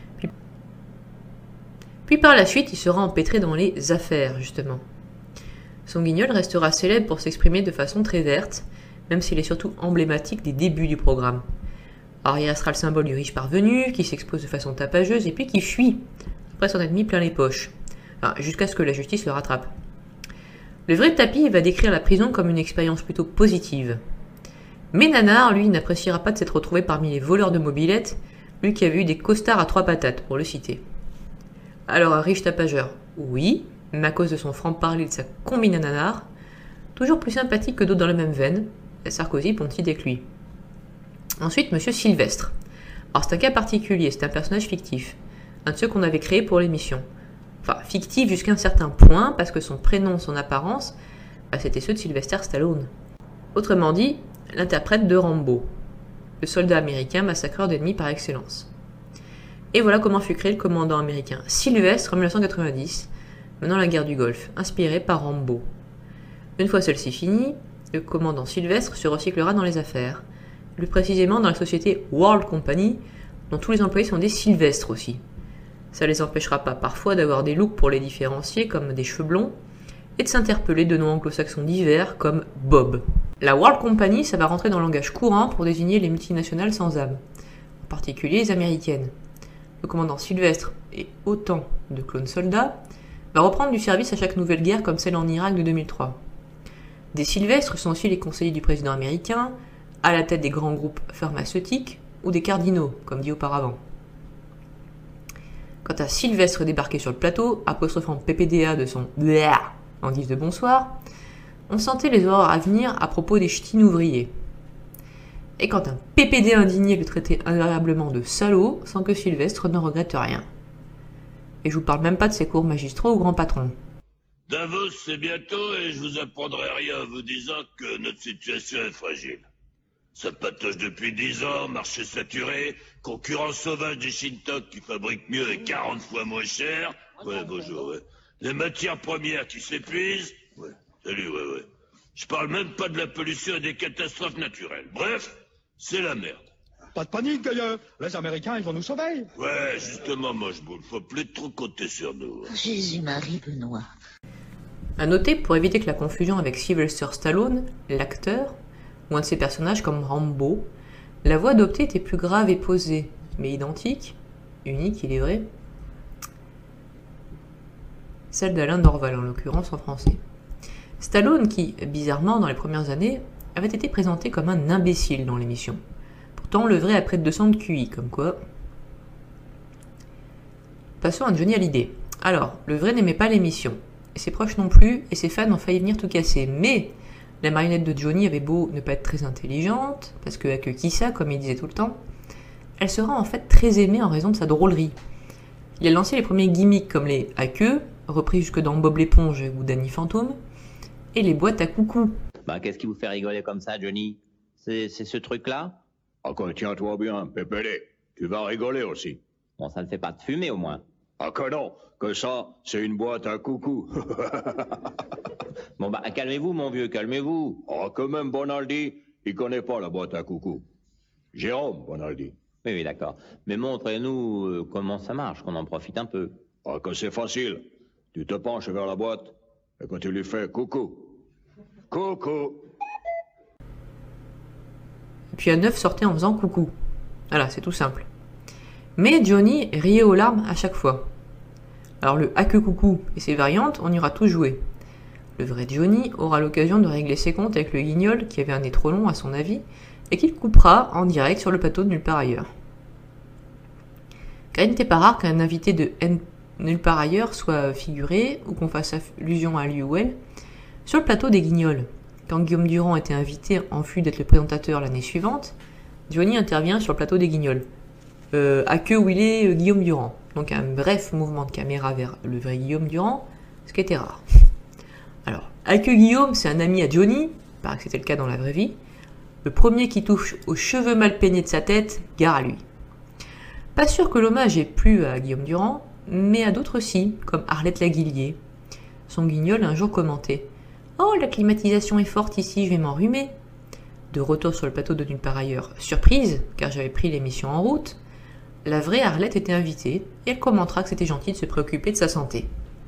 B: Puis par la suite, il sera empêtré dans les affaires, justement. Son guignol restera célèbre pour s'exprimer de façon très verte, même s'il est surtout emblématique des débuts du programme. Alors, il restera le symbole du riche parvenu, qui s'expose de façon tapageuse et puis qui fuit, après s'en être mis plein les poches. Enfin, jusqu'à ce que la justice le rattrape. Le vrai Tapie va décrire la prison comme une expérience plutôt positive. Mais Nanard, lui, n'appréciera pas de s'être retrouvé parmi les voleurs de mobylettes, lui qui avait eu des costards à 3 patates, pour le citer. Alors, un riche tapageur, oui, mais à cause de son franc-parler et de sa combine à Nanard, toujours plus sympathique que d'autres dans la même veine, Sarkozy pontit avec lui. Ensuite, Monsieur Sylvestre. Alors, c'est un cas particulier, c'est un personnage fictif, un de ceux qu'on avait créé pour l'émission. Enfin, fictif jusqu'à un certain point, parce que son prénom, son apparence, c'était ceux de Sylvester Stallone. Autrement dit, l'interprète de Rambo, le soldat américain massacreur d'ennemis par excellence. Et voilà comment fut créé le commandant américain Sylvestre en 1990, menant la guerre du Golfe, inspiré par Rambo. Une fois celle-ci finie, le commandant Sylvestre se recyclera dans les affaires, plus précisément dans la société World Company, dont tous les employés sont des Sylvestres aussi. Ça les empêchera pas parfois d'avoir des looks pour les différencier comme des cheveux blonds, et de s'interpeller de noms anglo-saxons divers comme Bob. La World Company, ça va rentrer dans le langage courant pour désigner les multinationales sans âme, en particulier les américaines. Le commandant Sylvestre, et autant de clones soldats, va reprendre du service à chaque nouvelle guerre comme celle en Irak de 2003. Des Sylvestres sont aussi les conseillers du président américain, à la tête des grands groupes pharmaceutiques, ou des cardinaux, comme dit auparavant. Quant à Sylvestre débarqué sur le plateau, apostrophant PPDA de son BLA en guise de bonsoir, on sentait les horreurs à venir à propos des ch'tines ouvriers. Et quand un PPD indigné le traitait invariablement de salaud, sans que Sylvestre ne regrette rien. Et je vous parle même pas de ses cours magistraux ou grands patrons.
F: Davos, c'est bientôt et je vous apprendrai rien en vous disant que notre situation est fragile. Ça patauge depuis 10 ans, marché saturé, concurrence sauvage des Shintok qui fabriquent mieux et 40 fois moins cher. Ouais, bonjour, ouais. Les matières premières qui s'épuisent. Ouais, salut, ouais. Je parle même pas de la pollution et des catastrophes naturelles. Bref, c'est la merde.
O: Pas de panique, d'ailleurs. Les Américains, ils vont nous sauver.
F: Ouais, justement, moche-boule. Faut plus trop compter sur nous.
E: Jésus-Marie Benoît.
B: À noter, pour éviter que la confusion avec Sylvester Stallone, l'acteur, ou un de ses personnages comme Rambo, la voix adoptée était plus grave et posée, mais identique, unique il est vrai, celle d'Alain Dorval en l'occurrence en français. Stallone qui, bizarrement dans les premières années, avait été présenté comme un imbécile dans l'émission. Pourtant le vrai a près de 200 de QI, comme quoi. Passons à Johnny Hallyday. Alors, le vrai n'aimait pas l'émission, et ses proches non plus, et ses fans ont failli venir tout casser, mais la marionnette de Johnny avait beau ne pas être très intelligente, parce que qui ça, comme il disait tout le temps, elle sera en fait très aimée en raison de sa drôlerie. Il a lancé les premiers gimmicks comme les à queue, repris jusque dans Bob l'éponge ou Danny Fantôme, et les boîtes à coucou.
G: Bah, qu'est-ce qui vous fait rigoler comme ça, Johnny? C'est ce truc-là?
F: Ah, tiens-toi bien, Pépélé. Tu vas rigoler aussi.
G: Bon, ça ne fait pas de fumée, au moins.
F: Ah, que non, que ça, c'est une boîte à coucou.
G: Bon bah, calmez-vous, mon vieux, calmez-vous.
F: Oh, quand même, Bonaldi, il connaît pas la boîte à coucou. Jérôme, Bonaldi.
G: Oui, oui, d'accord. Mais montrez-nous comment ça marche, qu'on en profite un peu.
F: Ah, que c'est facile. Tu te penches vers la boîte, et quand tu lui fais coucou. Coucou.
B: Et puis un œuf sortait en faisant coucou. Voilà, c'est tout simple. Mais Johnny riait aux larmes à chaque fois. Alors le à que coucou et ses variantes, on ira tous jouer. Le vrai Johnny aura l'occasion de régler ses comptes avec le guignol qui avait un nez trop long à son avis et qu'il coupera en direct sur le plateau de Nulle part ailleurs. Car il n'était pas rare qu'un invité de Nulle part ailleurs soit figuré ou qu'on fasse allusion à lui ou elle sur le plateau des guignols. Quand Guillaume Durand était invité en vue d'être le présentateur l'année suivante, Johnny intervient sur le plateau des guignols. À que où il est Guillaume Durand. Donc un bref mouvement de caméra vers le vrai Guillaume Durand, ce qui était rare. Alors, à que Guillaume, c'est un ami à Johnny, il paraît que c'était le cas dans la vraie vie. Le premier qui touche aux cheveux mal peignés de sa tête, gare à lui. Pas sûr que l'hommage ait plu à Guillaume Durand, mais à d'autres aussi, comme Arlette Laguillier. Son guignol a un jour commenté « Oh, la climatisation est forte ici, je vais m'enrhumer !» De retour sur le plateau de Nulle part ailleurs, surprise, car j'avais pris l'émission en route, la vraie Arlette était invitée, et elle commentera que c'était gentil de se préoccuper de sa santé.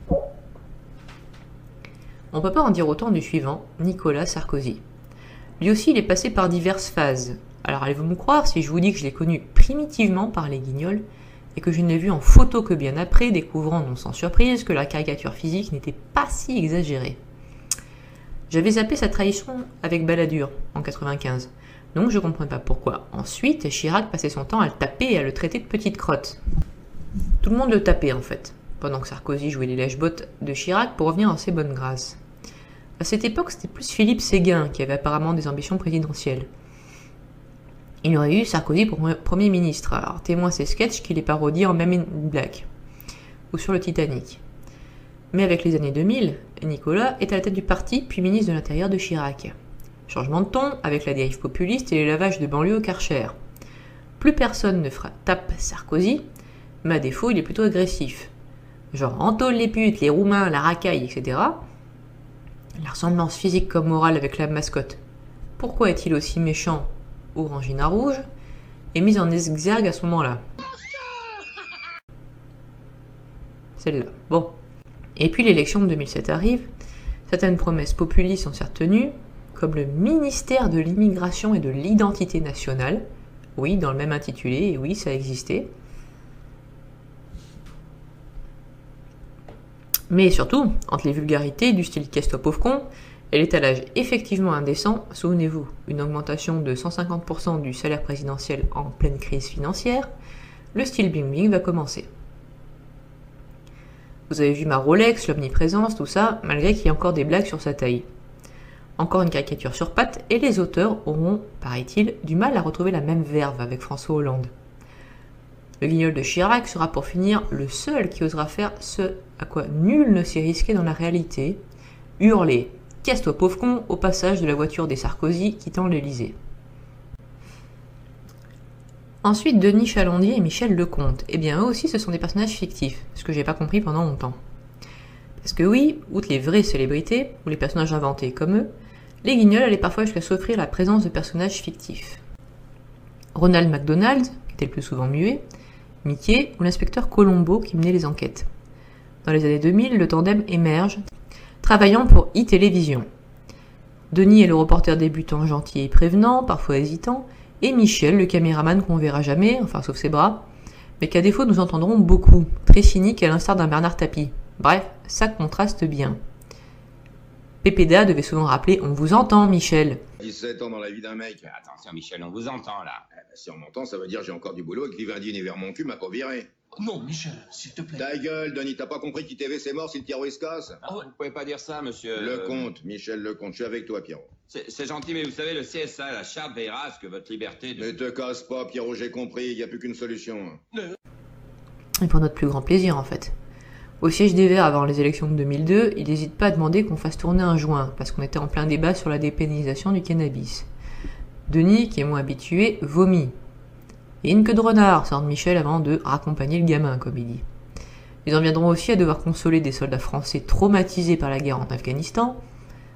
B: On ne peut pas en dire autant du suivant, Nicolas Sarkozy. Lui aussi, il est passé par diverses phases. Alors allez-vous me croire si je vous dis que je l'ai connu primitivement par les guignols, et que je ne l'ai vu en photo que bien après, découvrant non sans surprise que la caricature physique n'était pas si exagérée. J'avais zappé sa trahison avec Balladur, en 95. Donc je ne comprends pas pourquoi. Ensuite, Chirac passait son temps à le taper et à le traiter de petite crotte. Tout le monde le tapait en fait, pendant que Sarkozy jouait les lèche-bottes de Chirac pour revenir dans ses bonnes grâces. À cette époque, c'était plus Philippe Séguin qui avait apparemment des ambitions présidentielles. Il aurait eu Sarkozy pour Premier ministre, alors témoin ses sketchs qu'il est parodié en même in Black, ou sur le Titanic. Mais avec les années 2000, Nicolas est à la tête du parti puis ministre de l'Intérieur de Chirac. Changement de ton avec la dérive populiste et les lavages de banlieue au Karcher. Plus personne ne tape Sarkozy, mais à défaut il est plutôt agressif. Genre entôle les putes, les roumains, la racaille, etc. La ressemblance physique comme morale avec la mascotte. Pourquoi est-il aussi méchant, Orangina rouge, est mise en exergue à ce moment-là. Celle-là. Bon. Et puis l'élection de 2007 arrive, certaines promesses populistes sont certes tenues, comme le ministère de l'immigration et de l'identité nationale, oui, dans le même intitulé, et oui, ça existait. Mais surtout, entre les vulgarités du style « casse-toi pauvre con » et l'étalage effectivement indécent, souvenez-vous, une augmentation de 150% du salaire présidentiel en pleine crise financière, le style bling-bling va commencer. Vous avez vu ma Rolex, l'omniprésence, tout ça, malgré qu'il y ait encore des blagues sur sa taille. Encore une caricature sur pattes, et les auteurs auront, paraît-il, du mal à retrouver la même verve avec François Hollande. Le guignol de Chirac sera pour finir le seul qui osera faire ce à quoi nul ne s'est risqué dans la réalité, hurler « Casse-toi pauvre con » au passage de la voiture des Sarkozy quittant l'Élysée. Ensuite, Denis Chalandier et Michel Lecomte. Eh bien, eux aussi, ce sont des personnages fictifs, ce que j'ai pas compris pendant longtemps. Parce que oui, outre les vraies célébrités, ou les personnages inventés comme eux, les guignols allaient parfois jusqu'à s'offrir la présence de personnages fictifs. Ronald McDonald, qui était le plus souvent muet, Mickey ou l'inspecteur Colombo qui menait les enquêtes. Dans les années 2000, le tandem émerge, travaillant pour e-télévision. Denis est le reporter débutant gentil et prévenant, parfois hésitant, et Michel, le caméraman qu'on verra jamais, enfin sauf ses bras, mais qu'à défaut nous entendrons beaucoup, très cynique à l'instar d'un Bernard Tapie. Bref, ça contraste bien. Pépéda devait souvent rappeler « On vous entend, Michel !»
P: 17 ans dans la vie d'un mec.
G: Attention, Michel, on vous entend, là.
P: Si on m'entend, ça veut dire j'ai encore du boulot et que Vivendi né vers mon cul m'a pas viré.
Q: Non, Michel, s'il te plaît.
P: Ta gueule, Denis, t'as pas compris qu'ITV c'est mort si le Pierrot il se casse?
G: Vous pouvez pas dire ça, monsieur...
P: Lecomte, Michel Lecomte, je suis avec toi, Pierrot.
G: C'est gentil, mais vous savez, le CSA, la charte verra ce que votre liberté...
P: Ne te casse pas, Pierrot, j'ai compris, il n'y a plus qu'une solution.
B: Et pour notre plus grand plaisir, en fait. Au siège des Verts avant les élections de 2002, il n'hésite pas à demander qu'on fasse tourner un joint, parce qu'on était en plein débat sur la dépénalisation du cannabis. Denis, qui est moins habitué, vomit. Et une queue de renard, sort Michel avant de raccompagner le gamin, comme il dit. Ils en viendront aussi à devoir consoler des soldats français traumatisés par la guerre en Afghanistan,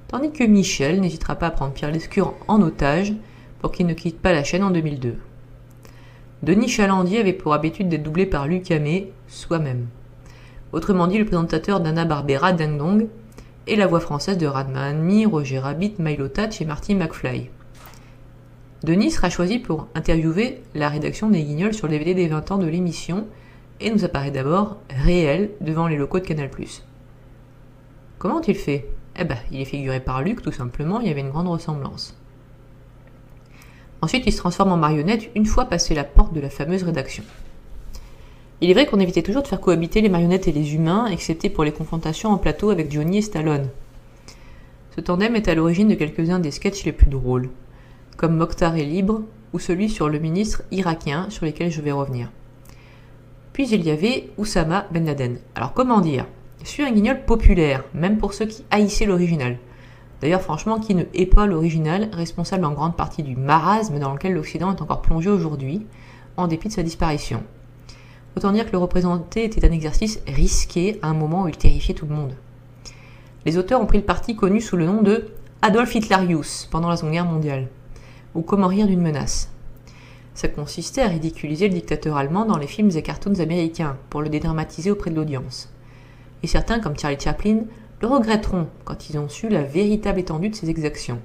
B: tandis que Michel n'hésitera pas à prendre Pierre Lescure en otage pour qu'il ne quitte pas la chaîne en 2002. Denis Chalandier avait pour habitude d'être doublé par Luc Hamet, soi-même. Autrement dit, le présentateur d'Hanna-Barbera Ding Dong et la voix française de Ranma Enemy, Roger Rabbit, Milo Tatch et Marty McFly. Denis sera choisi pour interviewer la rédaction des Guignols sur le DVD des 20 ans de l'émission et nous apparaît d'abord réel devant les locaux de Canal+. Comment ont-ils fait ? Il est figuré par Luc, tout simplement, il y avait une grande ressemblance. Ensuite, il se transforme en marionnette une fois passé la porte de la fameuse rédaction. Il est vrai qu'on évitait toujours de faire cohabiter les marionnettes et les humains, excepté pour les confrontations en plateau avec Johnny et Stallone. Ce tandem est à l'origine de quelques-uns des sketchs les plus drôles, comme Mokhtar est libre ou celui sur le ministre irakien sur lesquels je vais revenir. Puis il y avait Oussama Ben Laden. Alors comment dire ? Je suis un guignol populaire, même pour ceux qui haïssaient l'original. D'ailleurs, franchement, qui ne hait pas l'original, responsable en grande partie du marasme dans lequel l'Occident est encore plongé aujourd'hui, en dépit de sa disparition. Autant dire que le représenter était un exercice risqué à un moment où il terrifiait tout le monde. Les auteurs ont pris le parti connu sous le nom de Adolf Hitlerius pendant la Seconde Guerre mondiale, ou Comment rire d'une menace. Ça consistait à ridiculiser le dictateur allemand dans les films et cartoons américains, pour le dédramatiser auprès de l'audience. Et certains, comme Charlie Chaplin, le regretteront quand ils ont su la véritable étendue de ses exactions.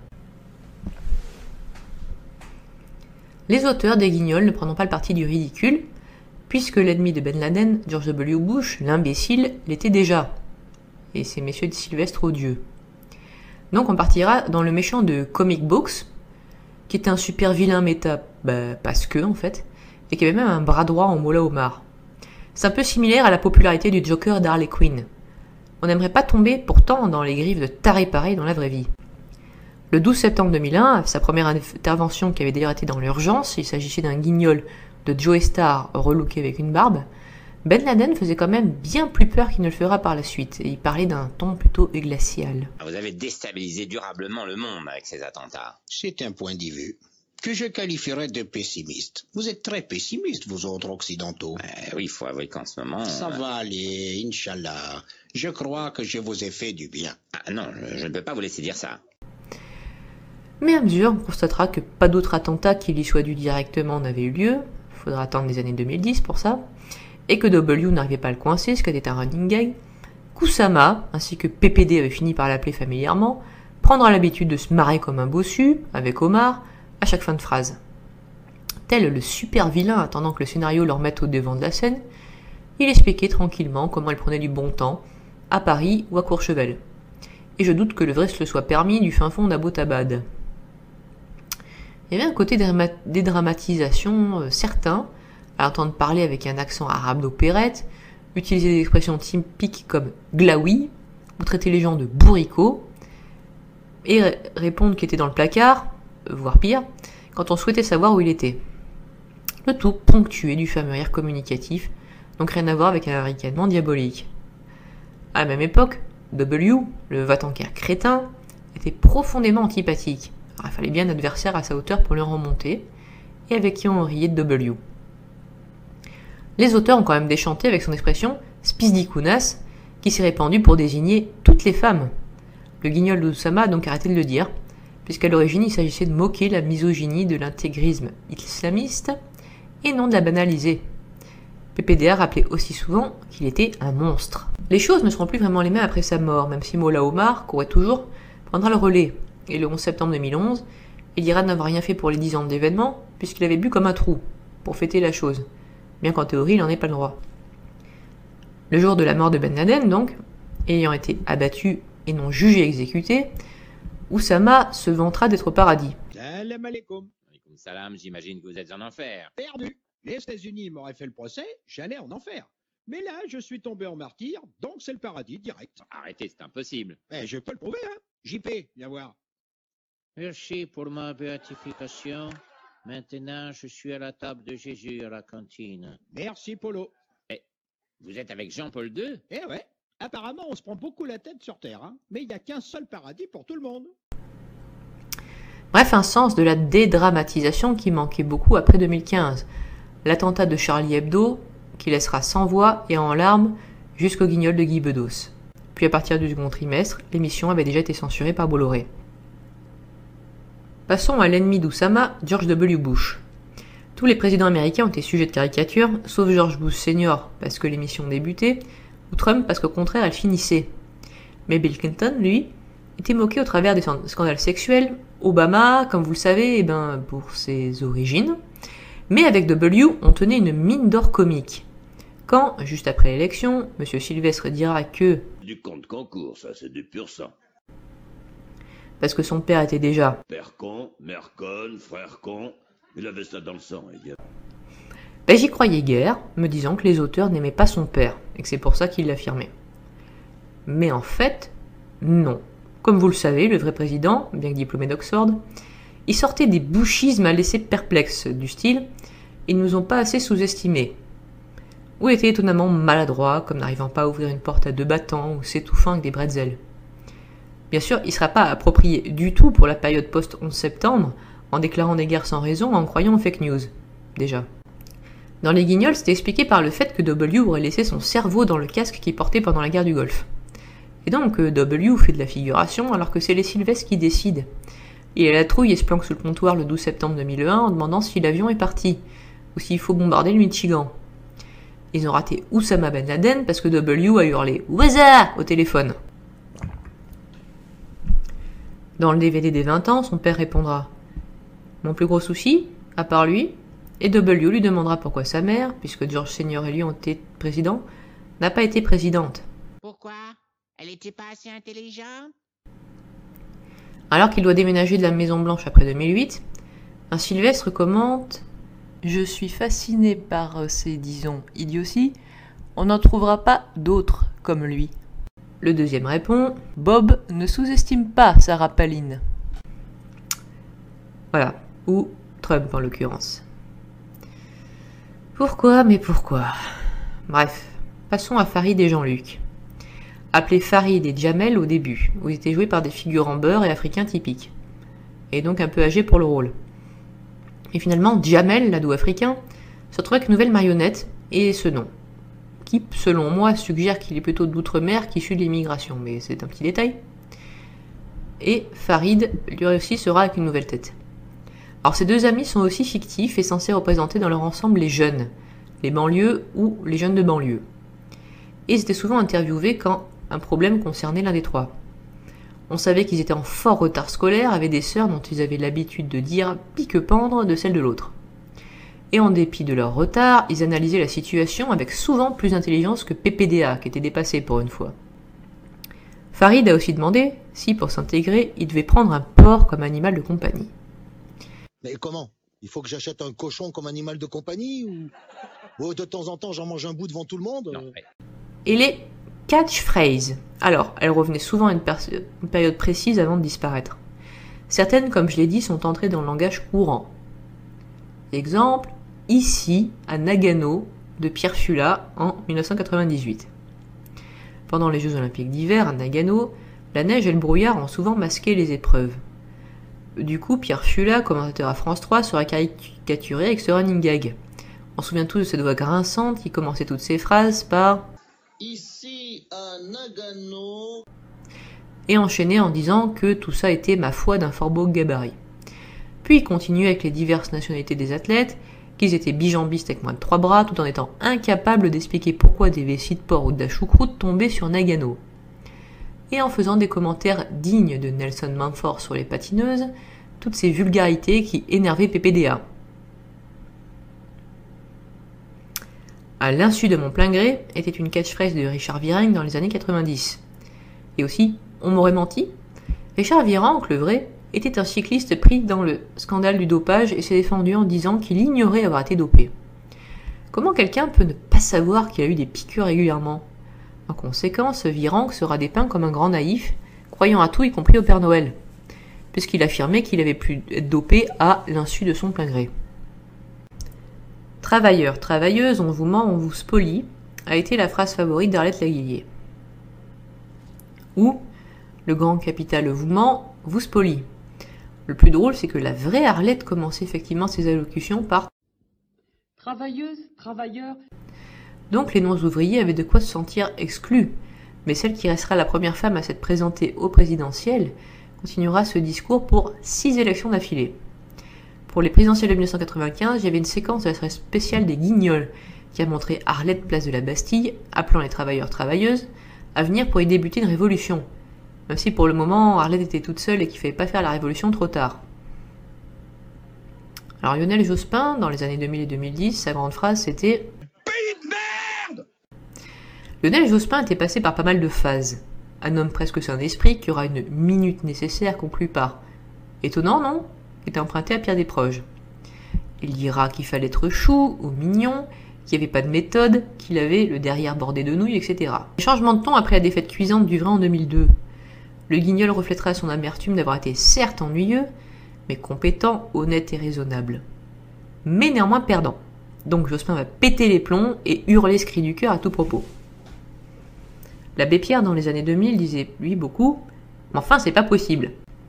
B: Les auteurs des Guignols ne prendront pas le parti du ridicule, puisque l'ennemi de Ben Laden, George W. Bush, l'imbécile, l'était déjà. Et ces messieurs de Sylvestre odieux. Donc on partira dans le méchant de Comic Books, qui était un super vilain méta, parce que en fait, et qui avait même un bras droit en Mola Omar. C'est un peu similaire à la popularité du Joker d'Harley Quinn. On n'aimerait pas tomber pourtant dans les griffes de tarés pareils dans la vraie vie. Le 12 septembre 2001, sa première intervention qui avait d'ailleurs été dans l'urgence, il s'agissait d'un guignol de Joe Star relooké avec une barbe, Ben Laden faisait quand même bien plus peur qu'il ne le fera par la suite, et il parlait d'un ton plutôt glacial.
G: Vous avez déstabilisé durablement le monde avec ces attentats.
R: C'est un point de vue que je qualifierais de pessimiste. Vous êtes très pessimiste, vous autres occidentaux.
G: Oui, il faut avouer qu'en ce moment...
R: Ça va aller, Inch'Allah. Je crois que je vous ai fait du bien.
G: Ah non, je ne peux pas vous laisser dire ça.
B: Mais à mesure, on constatera que pas d'autres attentats qui lui soient dus directement n'avaient eu lieu, il faudra attendre les années 2010 pour ça, et que W n'arrivait pas à le coincer, ce qui était un running gag, qu'Oussama, ainsi que PPD avait fini par l'appeler familièrement, prendra l'habitude de se marrer comme un bossu, avec Omar, à chaque fin de phrase. Tel le super vilain attendant que le scénario leur mette au devant de la scène, il expliquait tranquillement comment il prenait du bon temps, à Paris ou à Courchevel. Et je doute que le vrai se le soit permis du fin fond d'Abbottabad. Il y avait un côté dédramatisation certain, à entendre parler avec un accent arabe d'opérette, utiliser des expressions typiques comme glaoui, ou traiter les gens de bourricots, et répondre qu'il était dans le placard, voire pire, quand on souhaitait savoir où il était. Le tout ponctué du fameux rire communicatif, donc rien à voir avec un ricanement diabolique. À la même époque, W, le va-t-en-guerre crétin, était profondément antipathique. Alors, il fallait bien un adversaire à sa hauteur pour le remonter, et avec qui on riait de W. Les auteurs ont quand même déchanté avec son expression « spizdikounas », qui s'est répandue pour désigner toutes les femmes. Le guignol d'Oussama a donc arrêté de le dire, puisqu'à l'origine il s'agissait de moquer la misogynie de l'intégrisme islamiste, et non de la banaliser. PPDA rappelait aussi souvent qu'il était un monstre. Les choses ne seront plus vraiment les mêmes après sa mort, même si Mola Omar, courait toujours, prendra le relais, et le 11 septembre 2011, il dira n'avoir rien fait pour les 10 ans d'événements, puisqu'il avait bu comme un trou, pour fêter la chose, bien qu'en théorie il n'en ait pas le droit. Le jour de la mort de Ben Laden, donc, ayant été abattu et non jugé et exécuté, Oussama se vantera d'être au paradis.
S: Salam alaikum.
G: Alaikum salam, j'imagine que vous êtes en enfer.
S: Perdu. Les États-Unis m'auraient fait le procès, j'allais en enfer. Mais là, je suis tombé en martyr, donc c'est le paradis direct.
G: Arrêtez, c'est impossible.
S: Je peux le prouver, hein. JP, viens voir.
E: Merci pour ma béatification. Maintenant, je suis à la table de Jésus à la cantine.
S: Merci, Polo.
G: Vous êtes avec Jean-Paul II?
S: Eh ouais. Apparemment, on se prend beaucoup la tête sur Terre, hein. Mais il n'y a qu'un seul paradis pour tout le monde.
B: Bref, un sens de la dédramatisation qui manquait beaucoup après 2015. L'attentat de Charlie Hebdo, qui laissera sans voix et en larmes jusqu'au guignol de Guy Bedos. Puis à partir du second trimestre, l'émission avait déjà été censurée par Bolloré. Passons à l'ennemi d'Oussama, George W. Bush. Tous les présidents américains ont été sujets de caricature, sauf George Bush Senior parce que l'émission débutait, ou Trump parce qu'au contraire elle finissait. Mais Bill Clinton, lui, était moqué au travers des scandales sexuels, Obama, comme vous le savez, pour ses origines, mais avec W, on tenait une mine d'or comique. Quand, juste après l'élection, M. Sylvestre dira que...
F: Du compte concours, ça, c'est du pur sang.
B: Parce que son père était déjà...
F: Père con, mère conne, frère con, il avait ça dans le sang,
B: J'y croyais guère, me disant que les auteurs n'aimaient pas son père, et que c'est pour ça qu'il l'affirmait. Mais en fait, non. Comme vous le savez, le vrai président, bien que diplômé d'Oxford, il sortait des bouchismes à laisser perplexes, du style « ils ne nous ont pas assez sous-estimés », ou était étonnamment maladroit, comme n'arrivant pas à ouvrir une porte à 2 battants ou s'étouffant avec des bretzels. Bien sûr, il ne sera pas approprié du tout pour la période post-11 septembre, en déclarant des guerres sans raison, en croyant aux fake news, déjà. Dans les Guignols, c'était expliqué par le fait que W aurait laissé son cerveau dans le casque qu'il portait pendant la guerre du Golfe. Et donc W fait de la figuration alors que c'est les Sylvestres qui décident. Il a la trouille et se planque sous le comptoir le 12 septembre 2001 en demandant si l'avion est parti, ou s'il faut bombarder le Michigan. Ils ont raté Oussama Ben Laden parce que W a hurlé « Waza !» au téléphone. Dans le DVD des 20 ans, son père répondra « Mon plus gros souci, à part lui ?» Et W lui demandera pourquoi sa mère, puisque George Senior et lui ont été présidents, n'a pas été présidente.
T: Pourquoi? Elle n'était pas assez intelligente?
B: Alors qu'il doit déménager de la Maison Blanche après 2008, un Sylvestre commente « Je suis fasciné par ces, disons, idioties. On n'en trouvera pas d'autres comme lui. » Le deuxième répond « Bob ne sous-estime pas Sarah Palin. » Voilà, ou Trump en l'occurrence. Pourquoi, mais pourquoi? Bref, passons à Farid et Jean-Luc. Appelés Farid et Jamel au début, où ils étaient joués par des figures en beurre et africains typiques, et donc un peu âgés pour le rôle. Et finalement, Jamel, l'ado africain, se retrouve avec une nouvelle marionnette et ce nom, qui, selon moi, suggère qu'il est plutôt d'outre-mer qu'issu de l'immigration, mais c'est un petit détail. Et Farid, lui aussi, sera avec une nouvelle tête. Alors ces deux amis sont aussi fictifs et censés représenter dans leur ensemble les jeunes, les banlieues ou les jeunes de banlieue. Et ils étaient souvent interviewés quand un problème concernait l'un des trois. On savait qu'ils étaient en fort retard scolaire avec des sœurs dont ils avaient l'habitude de dire pique-pendre de celle de l'autre. Et en dépit de leur retard, ils analysaient la situation avec souvent plus d'intelligence que PPDA, qui était dépassé pour une fois. Farid a aussi demandé si, pour s'intégrer, il devait prendre un porc comme animal de compagnie.
U: Mais comment? Il faut que j'achète un cochon comme animal de compagnie ou de temps en temps j'en mange un bout devant tout le monde?
B: Et les catchphrases. Alors, elles revenaient souvent à une période précise avant de disparaître. Certaines, comme je l'ai dit, sont entrées dans le langage courant. Exemple, ici, à Nagano, de Pierre Fula, en 1998. Pendant les Jeux Olympiques d'hiver, à Nagano, la neige et le brouillard ont souvent masqué les épreuves. Du coup, Pierre Fula, commentateur à France 3, sera caricaturé avec ce running gag. On se souvient tous de cette voix grinçante qui commençait toutes ses phrases par « Ici à Nagano » et enchaînait en disant que tout ça était ma foi d'un fort beau gabarit. Puis il continue avec les diverses nationalités des athlètes, qu'ils étaient bijambistes avec moins de 3 bras, tout en étant incapables d'expliquer pourquoi des vessies de porc ou de la choucroute tombaient sur Nagano. Et en faisant des commentaires dignes de Nelson Manford sur les patineuses, toutes ces vulgarités qui énervaient PPDA. À l'insu de mon plein gré était une catchphrase de Richard Virenque dans les années 90. Et aussi, on m'aurait menti. Richard Virenque, le vrai, était un cycliste pris dans le scandale du dopage et s'est défendu en disant qu'il ignorait avoir été dopé. Comment quelqu'un peut ne pas savoir qu'il a eu des piqûres régulièrement? En conséquence, Virenque sera dépeint comme un grand naïf, croyant à tout y compris au Père Noël, puisqu'il affirmait qu'il avait pu être dopé à l'insu de son plein gré. Travailleurs, travailleuses, on vous ment, on vous spolie, a été la phrase favorite d'Arlette Laguillier. Ou, le grand capital vous ment, vous spolie. Le plus drôle, c'est que la vraie Arlette commençait effectivement ses allocutions par « Travailleuses, travailleurs ». Donc les non-ouvriers avaient de quoi se sentir exclus, Mais celle qui restera la première femme à s'être présentée au présidentiel continuera ce discours pour 6 élections d'affilée. Pour les présidentielles de 1995, il y avait une séquence de la soirée spéciale des Guignols qui a montré Arlette place de la Bastille, appelant les travailleurs-travailleuses à venir pour y débuter une révolution. Même si pour le moment, Arlette était toute seule et qu'il ne fallait pas faire la révolution trop tard. Alors Lionel Jospin, dans les années 2000 et 2010, sa grande phrase c'était « Pays de merde !» Lionel Jospin était passé par pas mal de phases. Un homme presque sans esprit qui aura une minute nécessaire conclue par « Étonnant, non ?» qui était emprunté à Pierre Desproges. Il dira qu'il fallait être chou ou mignon, qu'il n'y avait pas de méthode, qu'il avait le derrière bordé de nouilles, etc. Changement de ton après la défaite cuisante du Vrai en 2002. Le Guignol reflètera son amertume d'avoir été certes ennuyeux, mais compétent, honnête et raisonnable. Mais néanmoins perdant. Donc Jospin va péter les plombs et hurler ce cri du cœur à tout propos. L'abbé Pierre, dans les années 2000, disait, lui, beaucoup « Mais enfin, c'est pas possible !»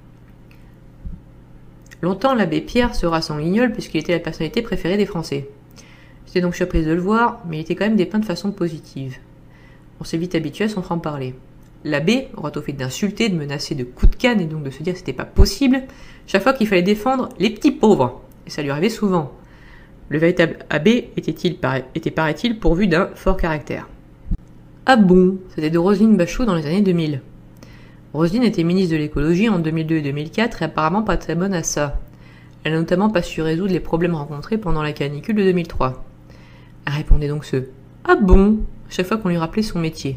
B: Longtemps, l'abbé Pierre sera son Guignol puisqu'il était la personnalité préférée des Français. J'étais donc surprise de le voir, mais il était quand même dépeint de façon positive. On s'est vite habitué à son franc-parler. L'abbé aura au fait d'insulter, de menacer de coups de canne et donc de se dire que c'était pas possible, chaque fois qu'il fallait défendre les petits pauvres. Et ça lui arrivait souvent. Le véritable abbé était paraît-il pourvu d'un fort caractère. Ah bon, c'était de Roselyne Bachelot dans les années 2000. Roselyne était ministre de l'écologie en 2002 et 2004 et apparemment pas très bonne à ça. Elle n'a notamment pas su résoudre les problèmes rencontrés pendant la canicule de 2003. Elle répondait donc « Ah bon ?» chaque fois qu'on lui rappelait son métier.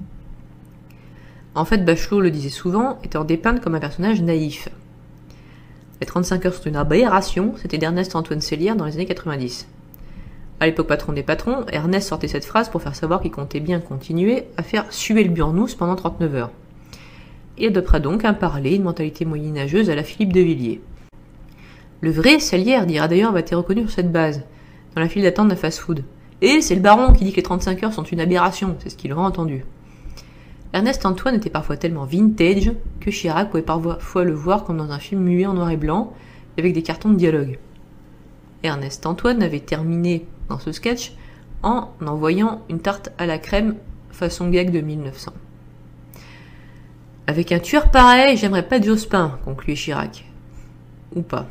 B: En fait, Bachelot le disait souvent, étant dépeinte comme un personnage naïf. Les 35 heures sont une aberration, c'était d'Ernest Antoine Sellière dans les années 90. À l'époque patron des patrons, Ernest sortait cette phrase pour faire savoir qu'il comptait bien continuer à faire suer le burnous pendant 39 heures. Il adoptera donc un parler, une mentalité moyenâgeuse à la Philippe de Villiers. Le vrai Sellière dira d'ailleurs avoir été reconnu sur cette base, dans la file d'attente d'un fast-food. Et c'est le baron qui dit que les 35 heures sont une aberration, c'est ce qu'il aura entendu. Ernest Antoine était parfois tellement vintage que Chirac pouvait parfois le voir comme dans un film muet en noir et blanc, avec des cartons de dialogue. Ernest Antoine avait terminé dans ce sketch en envoyant une tarte à la crème façon gag de 1900. Avec un tueur pareil, j'aimerais pas de Jospin, concluait Chirac. Ou pas.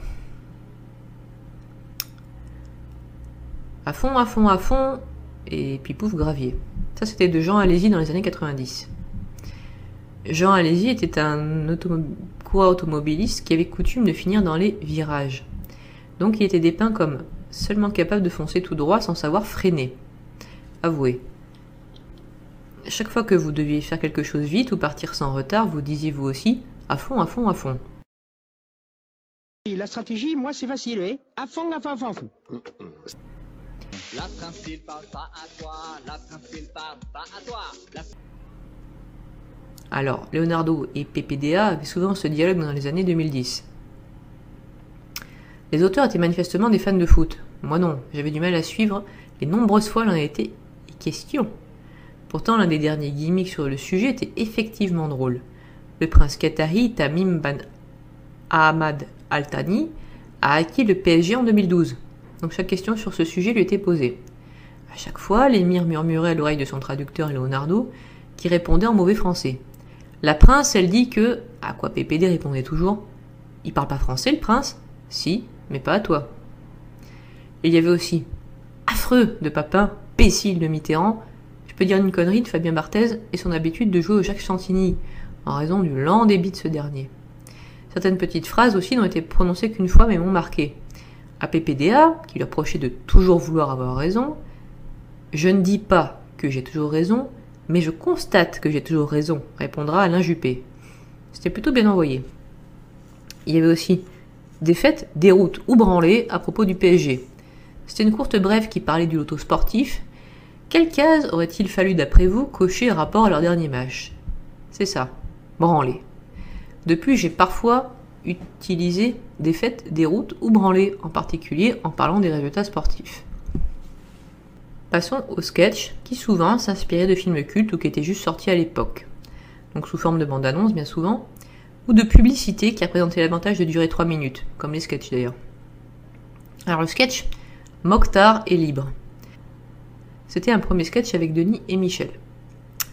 B: À fond, à fond, à fond, et puis pouf, gravier. Ça, c'était de Jean Alési dans les années 90. Jean Alési était un coureur automobiliste qui avait coutume de finir dans les virages. Donc il était dépeint comme seulement capable de foncer tout droit sans savoir freiner. Avouez. Chaque fois que vous deviez faire quelque chose vite ou partir sans retard, vous disiez vous aussi à fond, à fond, à fond.
S: La stratégie, moi, c'est facile, oui. À fond, à fond, à fond, à fond.
H: La principe parle pas à toi, la principe parle pas à toi.
B: Alors, Leonardo et PPDA avaient souvent ce dialogue dans les années 2010. Les auteurs étaient manifestement des fans de foot. Moi non, j'avais du mal à suivre les nombreuses fois où il en a été question. Pourtant, l'un des derniers gimmicks sur le sujet était effectivement drôle. Le prince qatari Tamim Ben Ahmad Al Thani a acquis le PSG en 2012. Donc chaque question sur ce sujet lui était posée. À chaque fois, l'émir murmurait à l'oreille de son traducteur Leonardo, qui répondait en mauvais français. La prince, elle dit que... À quoi PPD répondait toujours « Il parle pas français, le prince ?»« Si, mais pas à toi. » Il y avait aussi « Affreux » de Papin, « Pécile » de Mitterrand, je peux dire une connerie de Fabien Barthez et son habitude de jouer au Jacques Santini, en raison du lent débit de ce dernier. Certaines petites phrases aussi n'ont été prononcées qu'une fois mais m'ont marqué. À PPDA, qui lui reprochait de toujours vouloir avoir raison, « Je ne dis pas que j'ai toujours raison, mais je constate que j'ai toujours raison », répondra Alain Juppé. C'était plutôt bien envoyé. Il y avait aussi « Défaite, déroute ou branlée » à propos du PSG. C'était une courte brève qui parlait du loto sportif. Quelle case aurait-il fallu d'après vous cocher rapport à leur dernier match? C'est ça, branlée. Depuis, j'ai parfois utilisé défaite, déroute ou branlée, en particulier en parlant des résultats sportifs. Passons au sketch, qui souvent s'inspirait de films cultes ou qui étaient juste sortis à l'époque. Donc sous forme de bande-annonce, bien souvent, ou de publicité qui représentait l'avantage de durer 3 minutes, comme les sketchs d'ailleurs. Alors le sketch, Mokhtar est libre. C'était un premier sketch avec Denis et Michel.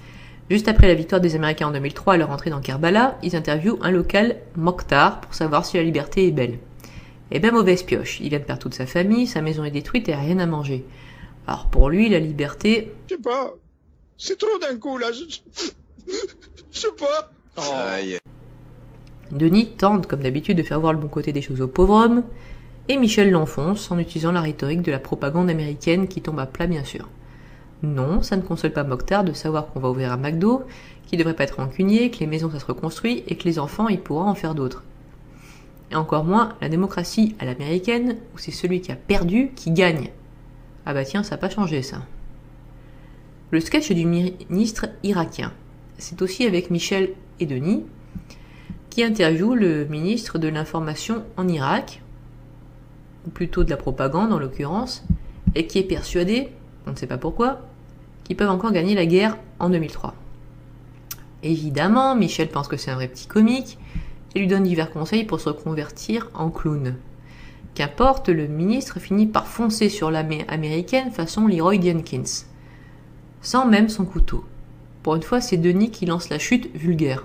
B: Juste après la victoire des Américains en 2003 à leur entrée dans Karbala, ils interviewent un local, Mokhtar, pour savoir si la liberté est belle. Eh ben mauvaise pioche, il vient de perdre toute sa famille, sa maison est détruite et rien à manger. Alors pour lui, la liberté...
O: Je sais pas, c'est trop d'un coup là, je sais pas.
B: Oh. Denis tente comme d'habitude de faire voir le bon côté des choses au pauvre homme, et Michel l'enfonce en utilisant la rhétorique de la propagande américaine qui tombe à plat bien sûr. Non, ça ne console pas Mokhtar de savoir qu'on va ouvrir un McDo, qu'il devrait pas être rancunier, que les maisons ça se reconstruit et que les enfants il pourra en faire d'autres. Et encore moins la démocratie à l'américaine où c'est celui qui a perdu qui gagne. Ah bah tiens, ça n'a pas changé ça. Le sketch du ministre irakien. C'est aussi avec Michel et Denis qui interviewent le ministre de l'information en Irak, ou plutôt de la propagande en l'occurrence, et qui est persuadé, on ne sait pas pourquoi, qu'ils peuvent encore gagner la guerre en 2003. Évidemment, Michel pense que c'est un vrai petit comique et lui donne divers conseils pour se reconvertir en clown. Qu'importe, le ministre finit par foncer sur l'armée américaine façon Leroy Jenkins, sans même son couteau. Pour une fois, c'est Denis qui lance la chute vulgaire.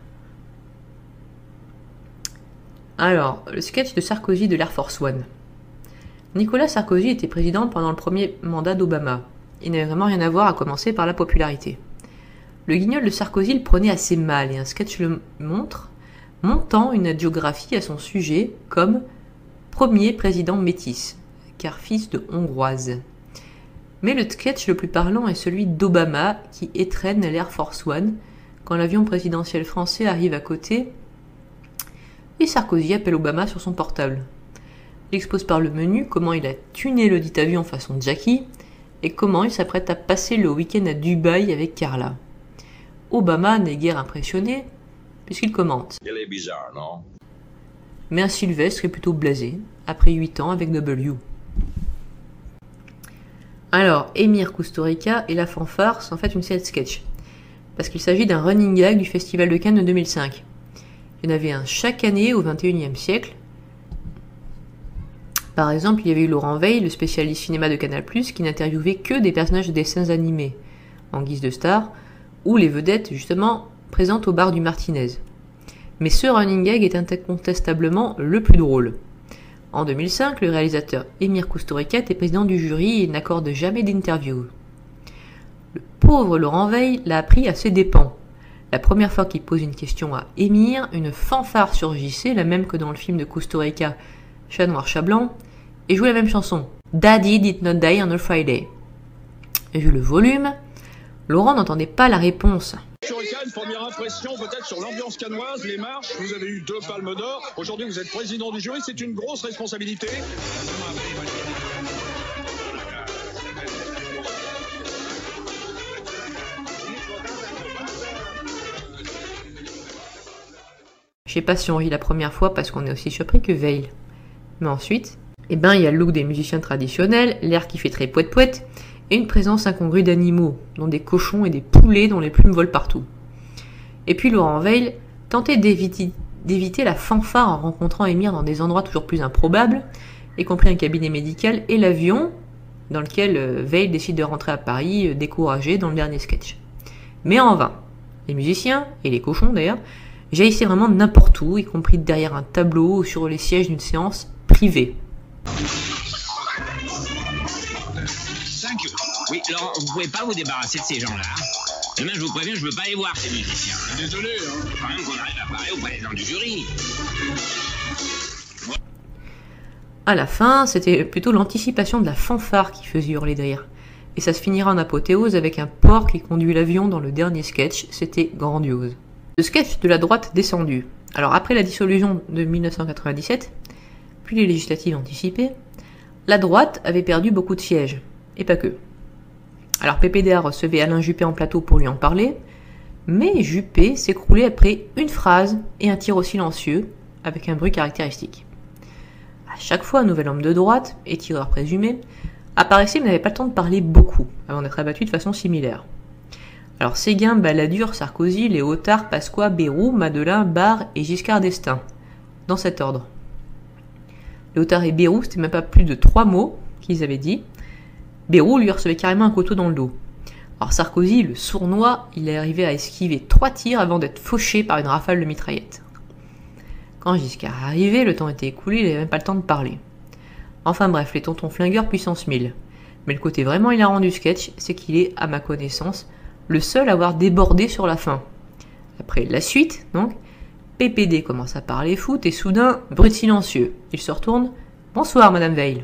B: Alors, le sketch de Sarkozy de l'Air Force One. Nicolas Sarkozy était président pendant le premier mandat d'Obama. Il n'avait vraiment rien à voir, à commencer par la popularité. Le guignol de Sarkozy le prenait assez mal et un sketch le montre, montant une hagiographie à son sujet comme premier président métis, car fils de Hongroise. Mais le sketch le plus parlant est celui d'Obama qui étrenne l'Air Force One quand l'avion présidentiel français arrive à côté et Sarkozy appelle Obama sur son portable. Il expose par le menu comment il a tuné le dit avion façon Jackie et comment il s'apprête à passer le week-end à Dubaï avec Carla. Obama n'est guère impressionné puisqu'il commente.
F: Il est bizarre, non?
B: Mais un Sylvestre est plutôt blasé, après 8 ans avec W. Alors, Émir Kusturica et la fanfare sont en fait une série de sketchs, parce qu'il s'agit d'un running gag du Festival de Cannes de 2005. Il y en avait un chaque année au XXIe siècle. Par exemple, il y avait eu Laurent Veil, le spécialiste cinéma de Canal+, qui n'interviewait que des personnages de dessins animés, en guise de stars, ou les vedettes, justement, présentes au bar du Martinez. Mais ce running gag est incontestablement le plus drôle. En 2005, le réalisateur Émir Kusturica était président du jury et n'accorde jamais d'interview. Le pauvre Laurent Veil l'a appris à ses dépens. La première fois qu'il pose une question à Émir, une fanfare surgissait, la même que dans le film de Kusturica, Chat noir, chat blanc, et jouait la même chanson, Daddy did not die on a Friday. Et vu le volume, Laurent n'entendait pas la réponse.
O: Kusturica, une première impression peut-être sur l'ambiance cannoise, les marches, vous avez eu 2 palmes d'or, aujourd'hui vous êtes président du jury, c'est une grosse responsabilité.
B: Je sais pas si on rit la première fois parce qu'on est aussi surpris que Veil. Mais ensuite, il y a le look des musiciens traditionnels, l'air qui fait très poète-poète, et une présence incongrue d'animaux, dont des cochons et des poulets dont les plumes volent partout. Et puis Laurent Veil tentait d'éviter la fanfare en rencontrant Émir dans des endroits toujours plus improbables, y compris un cabinet médical et l'avion, dans lequel Veil décide de rentrer à Paris, découragé dans le dernier sketch. Mais en vain. Les musiciens, et les cochons d'ailleurs, jaillissaient vraiment n'importe où, y compris derrière un tableau ou sur les sièges d'une séance privée.
G: Oui, Laurent, vous pouvez pas vous débarrasser de ces gens-là. Demain, je vous préviens, je veux pas les voir, ces musiciens.
O: Désolé, hein.
G: Faut quand même qu'on arrive à parler au président du jury.
B: À la fin, c'était plutôt l'anticipation de la fanfare qui faisait hurler de rire. Et ça se finira en apothéose avec un porc qui conduit l'avion dans le dernier sketch, c'était grandiose. Le sketch de la droite descendu. Alors après la dissolution de 1997, puis les législatives anticipées, la droite avait perdu beaucoup de sièges, et pas que. Alors PPDA recevait Alain Juppé en plateau pour lui en parler, mais Juppé s'écroulait après une phrase et un tir au silencieux, avec un bruit caractéristique. À chaque fois, un nouvel homme de droite, et tireur présumé, apparaissait mais n'avait pas le temps de parler beaucoup, avant d'être abattu de façon similaire. Alors Séguin, Balladur, Sarkozy, Léotard, Pasqua, Bayrou, Madeleine, Barre et Giscard d'Estaing, dans cet ordre. Léotard et Bayrou, c'était même pas plus de 3 mots qu'ils avaient dit. Bayrou lui recevait carrément un couteau dans le dos. Alors Sarkozy, le sournois, il est arrivé à esquiver 3 tirs avant d'être fauché par une rafale de mitraillettes. Quand Giscard est arrivé, le temps était écoulé, il n'avait même pas le temps de parler. Enfin bref, les tontons flingueurs puissance 1000. Mais le côté vraiment hilarant du sketch, c'est qu'il est, à ma connaissance, le seul à avoir débordé sur la fin. Après la suite, donc, PPD commence à parler foot et soudain, bruit silencieux. Il se retourne. Bonsoir, Madame Veil.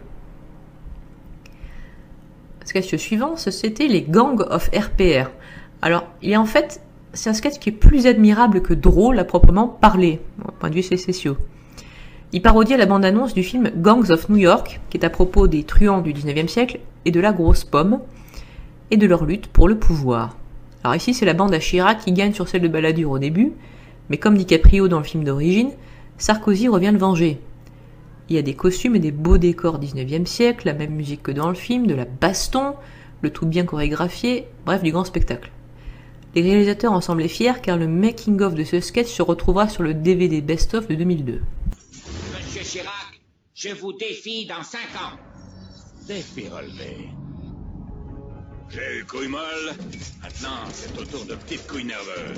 B: Le sketch suivant, c'était les Gangs of RPR. Alors, c'est un sketch qui est plus admirable que drôle à proprement parler, au point de vue sécessieux. Il parodie la bande-annonce du film Gangs of New York, qui est à propos des truands du 19e siècle et de la grosse pomme, et de leur lutte pour le pouvoir. Alors ici, c'est la bande à Chirac qui gagne sur celle de Balladur au début, mais comme DiCaprio dans le film d'origine, Sarkozy revient le venger. Il y a des costumes et des beaux décors 19e siècle, la même musique que dans le film, de la baston, le tout bien chorégraphié, bref, du grand spectacle. Les réalisateurs en semblaient fiers car le making-of de ce sketch se retrouvera sur le DVD Best-of de 2002.
G: Monsieur Chirac, je vous défie dans 5 ans.
F: Défi relevé. J'ai eu couille molle, maintenant c'est au tour de petite couille nerveuse.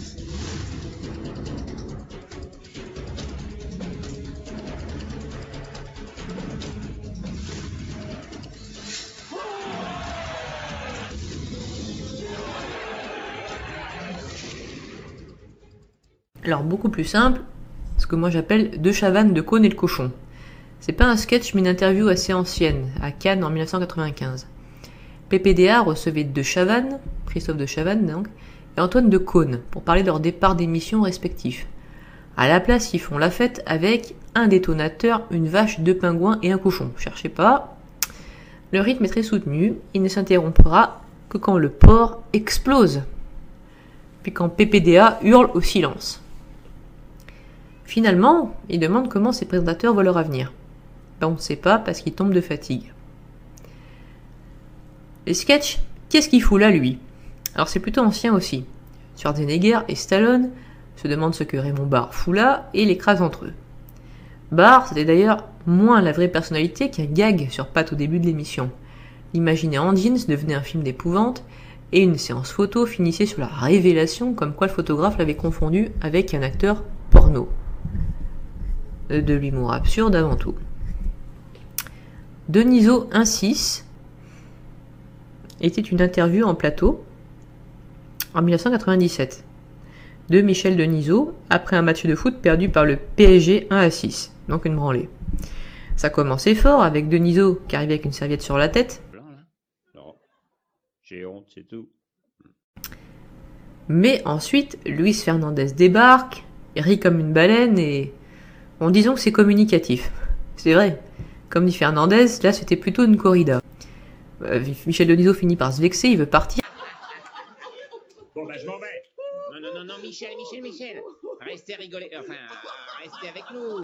B: Alors beaucoup plus simple, ce que moi j'appelle De Chavannes, De Caunes et le cochon. C'est pas un sketch mais une interview assez ancienne, à Cannes en 1995. PPDA recevait De Chavannes, Christophe De Chavannes donc, et Antoine De Caunes, pour parler de leur départ d'émission respectifs. À la place, ils font la fête avec un détonateur, une vache, 2 pingouins et un cochon. Cherchez pas. Le rythme est très soutenu, il ne s'interrompra que quand le porc explose, puis quand PPDA hurle au silence. Finalement, il demande comment ses présentateurs voient leur avenir. Ben, on ne sait pas parce qu'il tombe de fatigue. Les sketchs, qu'est-ce qu'il fout là, lui? Alors c'est plutôt ancien aussi. Schwarzenegger et Stallone se demandent ce que Raymond Barre fout là et l'écrasent entre eux. Barre, c'était d'ailleurs moins la vraie personnalité qu'un gag sur pattes au début de l'émission. L'imaginer en jeans devenait un film d'épouvante et une séance photo finissait sur la révélation comme quoi le photographe l'avait confondu avec un acteur porno. De l'humour absurde avant tout. Denisot 1-6 était une interview en plateau en 1997 de Michel Denisot après un match de foot perdu par le PSG 1-6, donc une branlée. Ça commençait fort avec Denisot qui arrivait avec une serviette sur la tête.
D: Non, j'ai honte, c'est tout.
B: Mais ensuite, Luis Fernandez débarque, rit comme une baleine et... Bon, disons que c'est communicatif. C'est vrai. Comme dit Fernandez, là c'était plutôt une corrida. Michel Denisot finit par se vexer, il veut partir.
F: Bon bah je m'en vais.
G: Non, Michel. Restez rigoler, restez avec nous.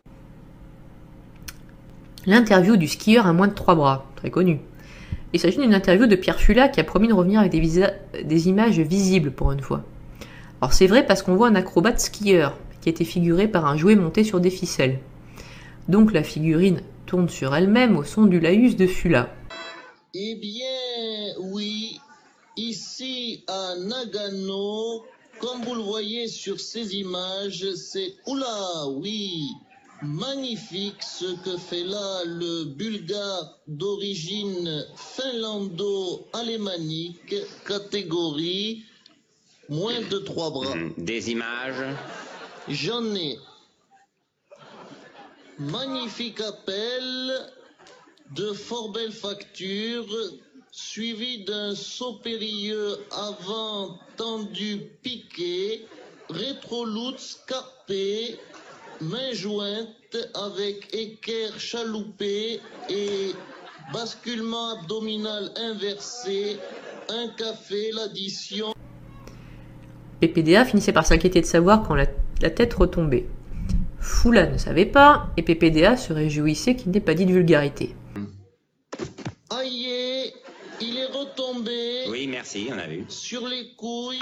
B: L'interview du skieur à moins de 3 bras, très connu. Il s'agit d'une interview de Pierre Fula qui a promis de revenir avec des images visibles pour une fois. Alors c'est vrai parce qu'on voit un acrobate skieur qui a été figuré par un jouet monté sur des ficelles. Donc la figurine tourne sur elle-même au son du laïus de Fula.
A: Eh bien, oui, ici à Nagano, comme vous le voyez sur ces images, c'est... Oula, oui, magnifique ce que fait là le Bulgare d'origine finlando-alémanique, catégorie moins de 3 bras.
G: Des images?
A: J'en ai. Magnifique appel de fort belle facture, suivi d'un saut périlleux avant tendu piqué, rétrolutz carpé, main jointe avec équerre chaloupé et basculement abdominal inversé, un café, l'addition.
B: PPDA finissait par s'inquiéter de savoir quand la tête retombait. Fula ne savait pas, et PPDA se réjouissait qu'il n'ait pas dit de vulgarité.
A: Aïe, il est retombé.
G: Oui, merci, on a vu.
A: Sur les couilles.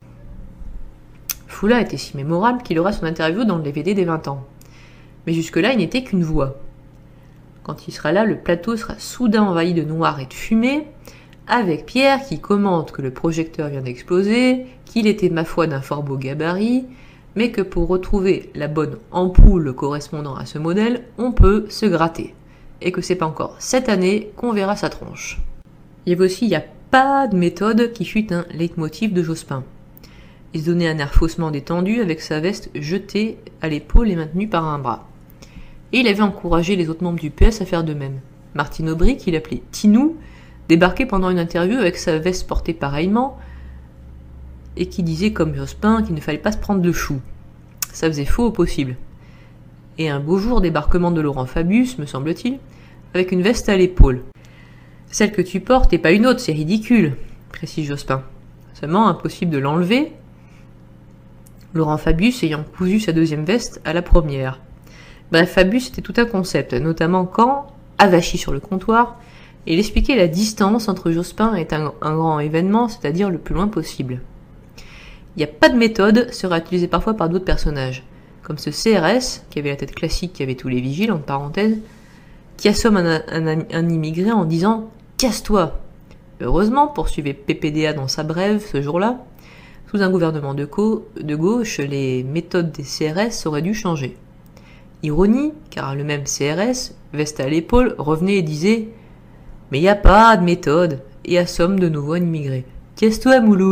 B: Fula était si mémorable qu'il aura son interview dans le DVD des 20 ans. Mais jusque-là, il n'était qu'une voix. Quand il sera là, le plateau sera soudain envahi de noir et de fumée, avec Pierre qui commente que le projecteur vient d'exploser, qu'il était ma foi d'un fort beau gabarit, mais que pour retrouver la bonne ampoule correspondant à ce modèle, on peut se gratter. Et que c'est pas encore cette année qu'on verra sa tronche. Il y avait aussi « y a pas de méthode » qui fut un leitmotiv de Jospin. Il se donnait un air faussement détendu avec sa veste jetée à l'épaule et maintenue par un bras. Et il avait encouragé les autres membres du PS à faire de même. Martine Aubry, qu'il appelait Tinou, débarquait pendant une interview avec sa veste portée pareillement et qui disait comme Jospin qu'il ne fallait pas se prendre de chou. Ça faisait faux au possible. Et un beau jour, débarquement de Laurent Fabius, me semble-t-il, avec une veste à l'épaule. Celle que tu portes et pas une autre, c'est ridicule, précise Jospin. Seulement impossible de l'enlever, Laurent Fabius ayant cousu sa deuxième veste à la première. Bref, Fabius c'était tout un concept, notamment quand, avachi sur le comptoir, il expliquait la distance entre Jospin et un grand événement, c'est-à-dire le plus loin possible. Il n'y a pas de méthode sera utilisée parfois par d'autres personnages, comme ce CRS, qui avait la tête classique qui avait tous les vigiles, entre parenthèses, qui assomme un immigré en disant « Casse-toi !» Heureusement, poursuivait PPDA dans sa brève ce jour-là, sous un gouvernement de gauche, les méthodes des CRS auraient dû changer. Ironie, car le même CRS, veste à l'épaule, revenait et disait « Mais y a pas de méthode !» et assomme de nouveau un immigré. « Casse-toi, Mouloud !»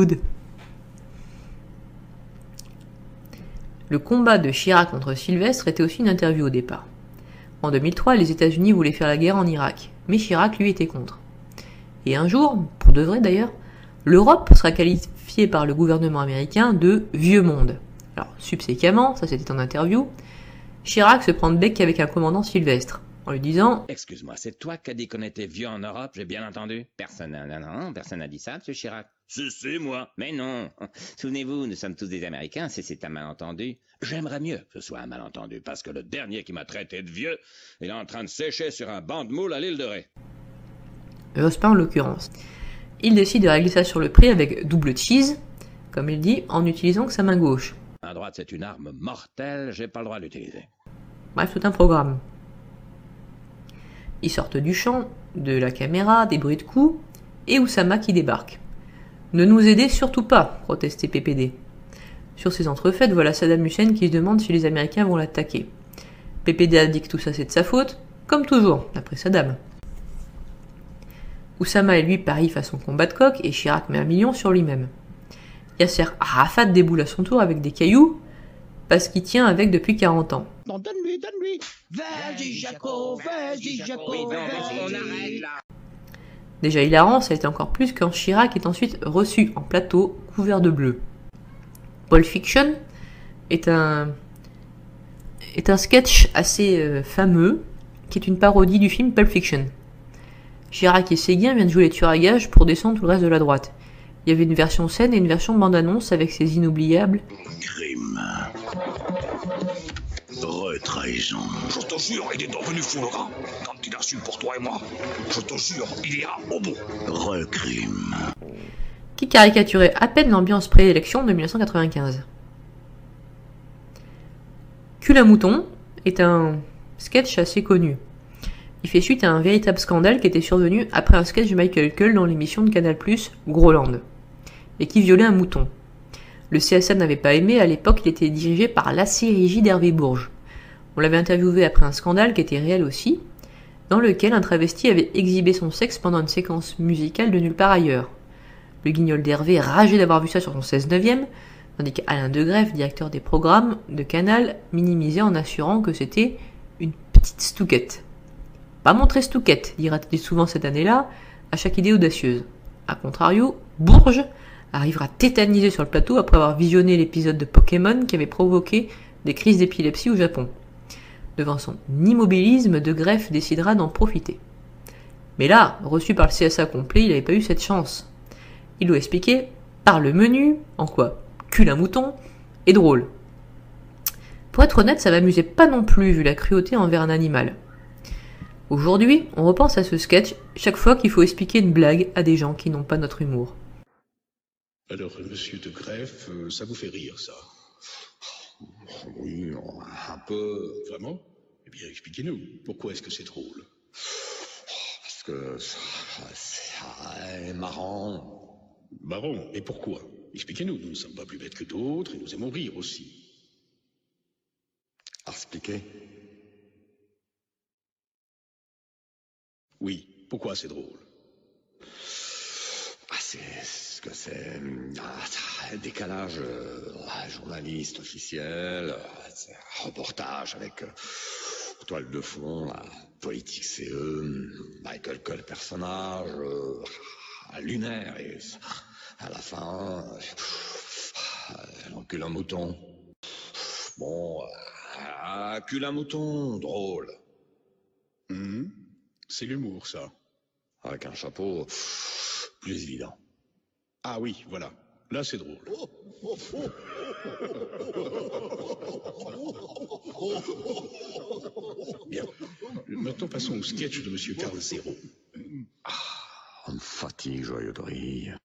B: Le combat de Chirac contre Sylvestre était aussi une interview au départ. En 2003, les États-Unis voulaient faire la guerre en Irak, mais Chirac, lui, était contre. Et un jour, pour de vrai d'ailleurs, l'Europe sera qualifiée par le gouvernement américain de « vieux monde ». Alors, subséquemment, ça c'était en interview, Chirac se prend de bec avec un commandant Sylvestre, en lui disant «
G: Excuse-moi, c'est toi qui as dit qu'on était vieux en Europe, j'ai bien entendu ?» Personne n'a dit ça, monsieur Chirac.
F: C'est moi.
G: Mais non. Souvenez-vous, nous sommes tous des Américains, c'est un malentendu.
F: J'aimerais mieux que ce soit un malentendu, parce que le dernier qui m'a traité de vieux, il est en train de sécher sur un banc de moules à l'île de Ré.
B: Jospin en l'occurrence. Il décide de régler ça sur le prix avec double cheese, comme il dit, en utilisant que sa main gauche.
F: À droite, c'est une arme mortelle, j'ai pas le droit de l'utiliser.
B: Bref, tout un programme. Ils sortent du champ, de la caméra, des bruits de coups, et Oussama qui débarque. Ne nous aidez surtout pas, protestait PPD. Sur ces entrefaites, voilà Saddam Hussein qui se demande si les Américains vont l'attaquer. PPD a dit que tout ça c'est de sa faute, comme toujours, d'après Saddam. Oussama et lui parient façon combat de coq et Chirac met 1 million sur lui-même. Yasser Arafat déboule à son tour avec des cailloux, parce qu'il tient avec depuis 40 ans.
S: Non, donne-lui. Vas-y, Jaco, vas-y, Jaco,
G: on arrête là.
B: Déjà hilarant, ça a été encore plus quand Chirac est ensuite reçu en plateau couvert de bleu. Pulp Fiction est un sketch assez fameux, qui est une parodie du film Pulp Fiction. Chirac et Séguin viennent jouer les tueurs à gages pour descendre tout le reste de la droite. Il y avait une version scène et une version bande-annonce avec ses inoubliables
F: Crime. Retrahison.
O: Je te jure, il est devenu fou le gars. Quand il a su pour toi et moi, je te jure, il ira au bout.
F: Recrime.
B: qui caricaturait à peine l'ambiance pré-élection de 1995. Cul à mouton est un sketch assez connu. Il fait suite à un véritable scandale qui était survenu après un sketch de Michael Cull dans l'émission de Canal+, Groland, et qui violait un mouton. Le CSA n'avait pas aimé, à l'époque il était dirigé par l'assez rigide Hervé Bourges. On l'avait interviewé après un scandale qui était réel aussi, dans lequel un travesti avait exhibé son sexe pendant une séquence musicale de nulle part ailleurs. Le guignol d'Hervé rageait d'avoir vu ça sur son 16/9, tandis qu'Alain Degreffe, directeur des programmes de Canal, minimisait en assurant que c'était une petite stouquette. Pas montrer stouquette, dira-t-il souvent cette année-là, à chaque idée audacieuse. A contrario, Bourges arrivera tétanisé sur le plateau après avoir visionné l'épisode de Pokémon qui avait provoqué des crises d'épilepsie au Japon. Devant son immobilisme, Degreffe décidera d'en profiter. Mais là, reçu par le CSA complet, il n'avait pas eu cette chance. Il doit expliquer par le menu, en quoi cul à mouton est drôle. Pour être honnête, ça m'amusait pas non plus vu la cruauté envers un animal. Aujourd'hui, on repense à ce sketch chaque fois qu'il faut expliquer une blague à des gens qui n'ont pas notre humour.
O: Alors, monsieur Degreffe, ça vous fait rire, ça? Oui, un peu. Vraiment? Eh bien, expliquez-nous. Pourquoi est-ce que c'est drôle?
J: Parce que ça est marrant.
O: Marrant, et pourquoi? Expliquez-nous, nous ne sommes pas plus bêtes que d'autres et nous aimons rire aussi.
J: À expliquer?
O: Oui, pourquoi c'est drôle?
J: C'est un décalage journaliste officiel, reportage avec toile de fond, la politique c'est eux, Michael Cole personnage, lunaire et à la fin, elle encule un mouton. Bon, encule un mouton, drôle.
O: C'est l'humour, ça.
J: Avec un chapeau plus évident.
O: Ah oui, voilà. Là, c'est drôle. Bien. Maintenant, passons au sketch de Monsieur Carl Zéro.
J: On me fatigue, joyeux de rire.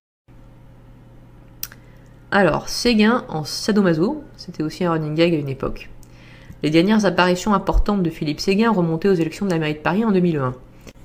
B: Alors, Séguin en sadomaso, c'était aussi un running gag à une époque. Les dernières apparitions importantes de Philippe Séguin remontaient aux élections de la mairie de Paris en 2001.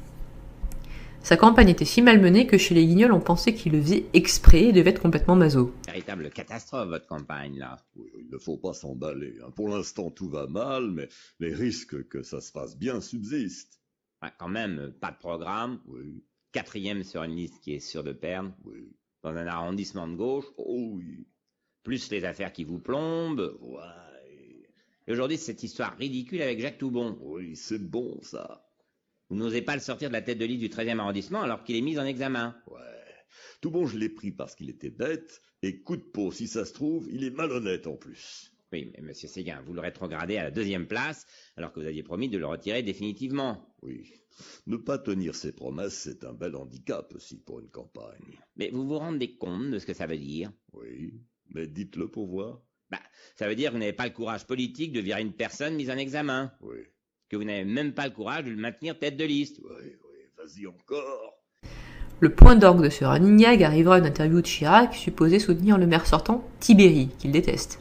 B: Sa campagne était si malmenée que chez les Guignols, on pensait qu'il le faisait exprès et devait être complètement maso.
G: Véritable catastrophe, votre campagne, là.
C: Oui, il ne faut pas s'emballer. Pour l'instant, tout va mal, mais les risques que ça se passe bien subsistent.
G: Ouais, quand même, pas de programme.
C: Oui.
G: 4e sur une liste qui est sûre de perdre.
C: Oui.
G: Dans un arrondissement de gauche.
C: Oh oui.
G: Plus les affaires qui vous plombent. Ouais. Et aujourd'hui, cette histoire ridicule avec Jacques Toubon.
C: Oui, c'est bon, ça.
G: Vous n'osez pas le sortir de la tête de liste du 13e arrondissement alors qu'il est mis en examen.
C: Ouais. Toubon, je l'ai pris parce qu'il était bête, et coup de peau, si ça se trouve, il est malhonnête en plus.
G: Oui, mais monsieur Séguin, vous le rétrogradez à la 2e place, alors que vous aviez promis de le retirer définitivement.
C: Oui. Ne pas tenir ses promesses, c'est un bel handicap aussi pour une campagne.
G: Mais vous vous rendez compte de ce que ça veut dire?
C: Oui, mais dites-le pour voir.
G: Ça veut dire que vous n'avez pas le courage politique de virer une personne mise en examen.
C: Oui.
G: Que vous n'avez même pas le courage de le maintenir tête de liste.
C: Oui, vas-y encore.
B: Le point d'orgue de ce running gag arrivera à une interview de Chirac, supposé soutenir le maire sortant, Tibéri, qu'il déteste.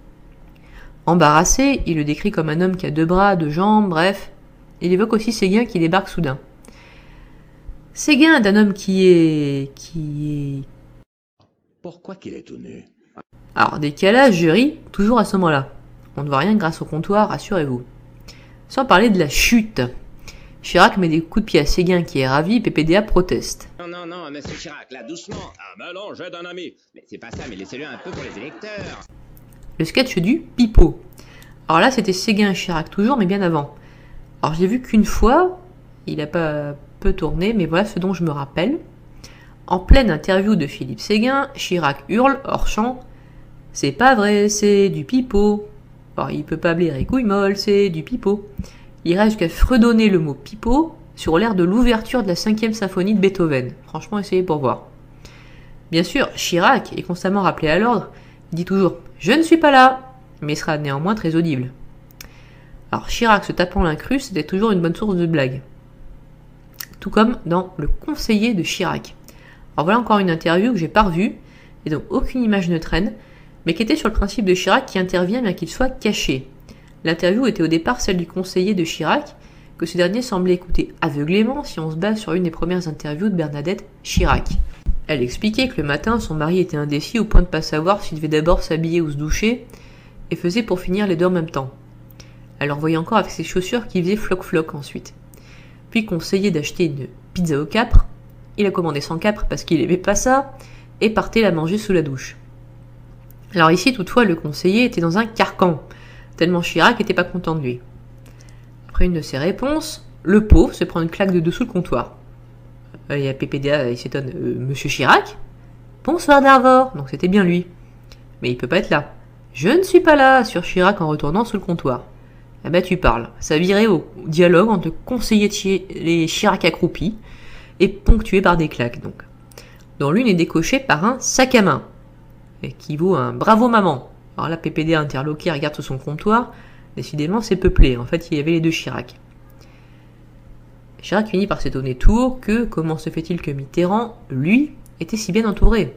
B: Embarrassé, il le décrit comme un homme qui a 2 bras, 2 jambes, bref. Il évoque aussi Séguin qui débarque soudain. Séguin d'un homme qui est...
C: Pourquoi qu'il est étonné?
B: Alors, décalage, je ris, toujours à ce moment-là. On ne voit rien grâce au comptoir, rassurez-vous. Sans parler de la chute. Chirac met des coups de pied à Séguin qui est ravi, PPDA proteste.
G: Non, monsieur Chirac, là, doucement.
M: Ah ben non, j'aide un ami.
G: Mais c'est pas ça, mais laissez-le un peu pour les électeurs.
B: Le sketch du pipeau. Alors là, c'était Séguin et Chirac toujours, mais bien avant. Alors je l'ai vu qu'une fois, il a pas peu tourné, mais voilà ce dont je me rappelle. En pleine interview de Philippe Séguin, Chirac hurle, hors champ, « C'est pas vrai, c'est du pipeau ». Alors il peut pas blairer les couilles molles, c'est du pipeau. Il reste jusqu'à fredonner le mot pipeau sur l'air de l'ouverture de la 5e symphonie de Beethoven. Franchement, essayez pour voir. Bien sûr, Chirac est constamment rappelé à l'ordre. Il dit toujours « Je ne suis pas là », mais il sera néanmoins très audible. Alors Chirac se tapant l'incruste, c'était toujours une bonne source de blague. Tout comme dans Le conseiller de Chirac. Alors voilà encore une interview que j'ai pas revue, et dont aucune image ne traîne, mais qui était sur le principe de Chirac qui intervient bien qu'il soit caché. L'interview était au départ celle du conseiller de Chirac, que ce dernier semblait écouter aveuglément si on se base sur une des premières interviews de Bernadette Chirac. Elle expliquait que le matin, son mari était indécis au point de pas savoir s'il devait d'abord s'habiller ou se doucher, et faisait pour finir les deux en même temps. Elle envoyait encore avec ses chaussures qui faisaient floc-floc ensuite. Puis conseillait d'acheter une pizza au capre, il a commandé sans capre parce qu'il aimait pas ça, et partait la manger sous la douche. Alors ici, toutefois, le conseiller était dans un carcan, tellement Chirac était pas content de lui. Après une de ses réponses, le pauvre se prend une claque de dessous le comptoir. Il y a PPDA, il s'étonne, Monsieur Chirac? Bonsoir d'Arvor, donc c'était bien lui. Mais il peut pas être là. Je ne suis pas là, assure Chirac en retournant sous le comptoir. Ah bah tu parles, ça virait au dialogue entre le conseiller de les Chirac accroupis et ponctué par des claques donc. Dont l'une est décochée par un sac à main, qui vaut un bravo maman. Alors là, PPD interloqué regarde sur son comptoir, décidément c'est peuplé, en fait il y avait les deux Chirac. Chirac finit par s'étonner tout haut que, comment se fait-il que Mitterrand, lui, était si bien entouré?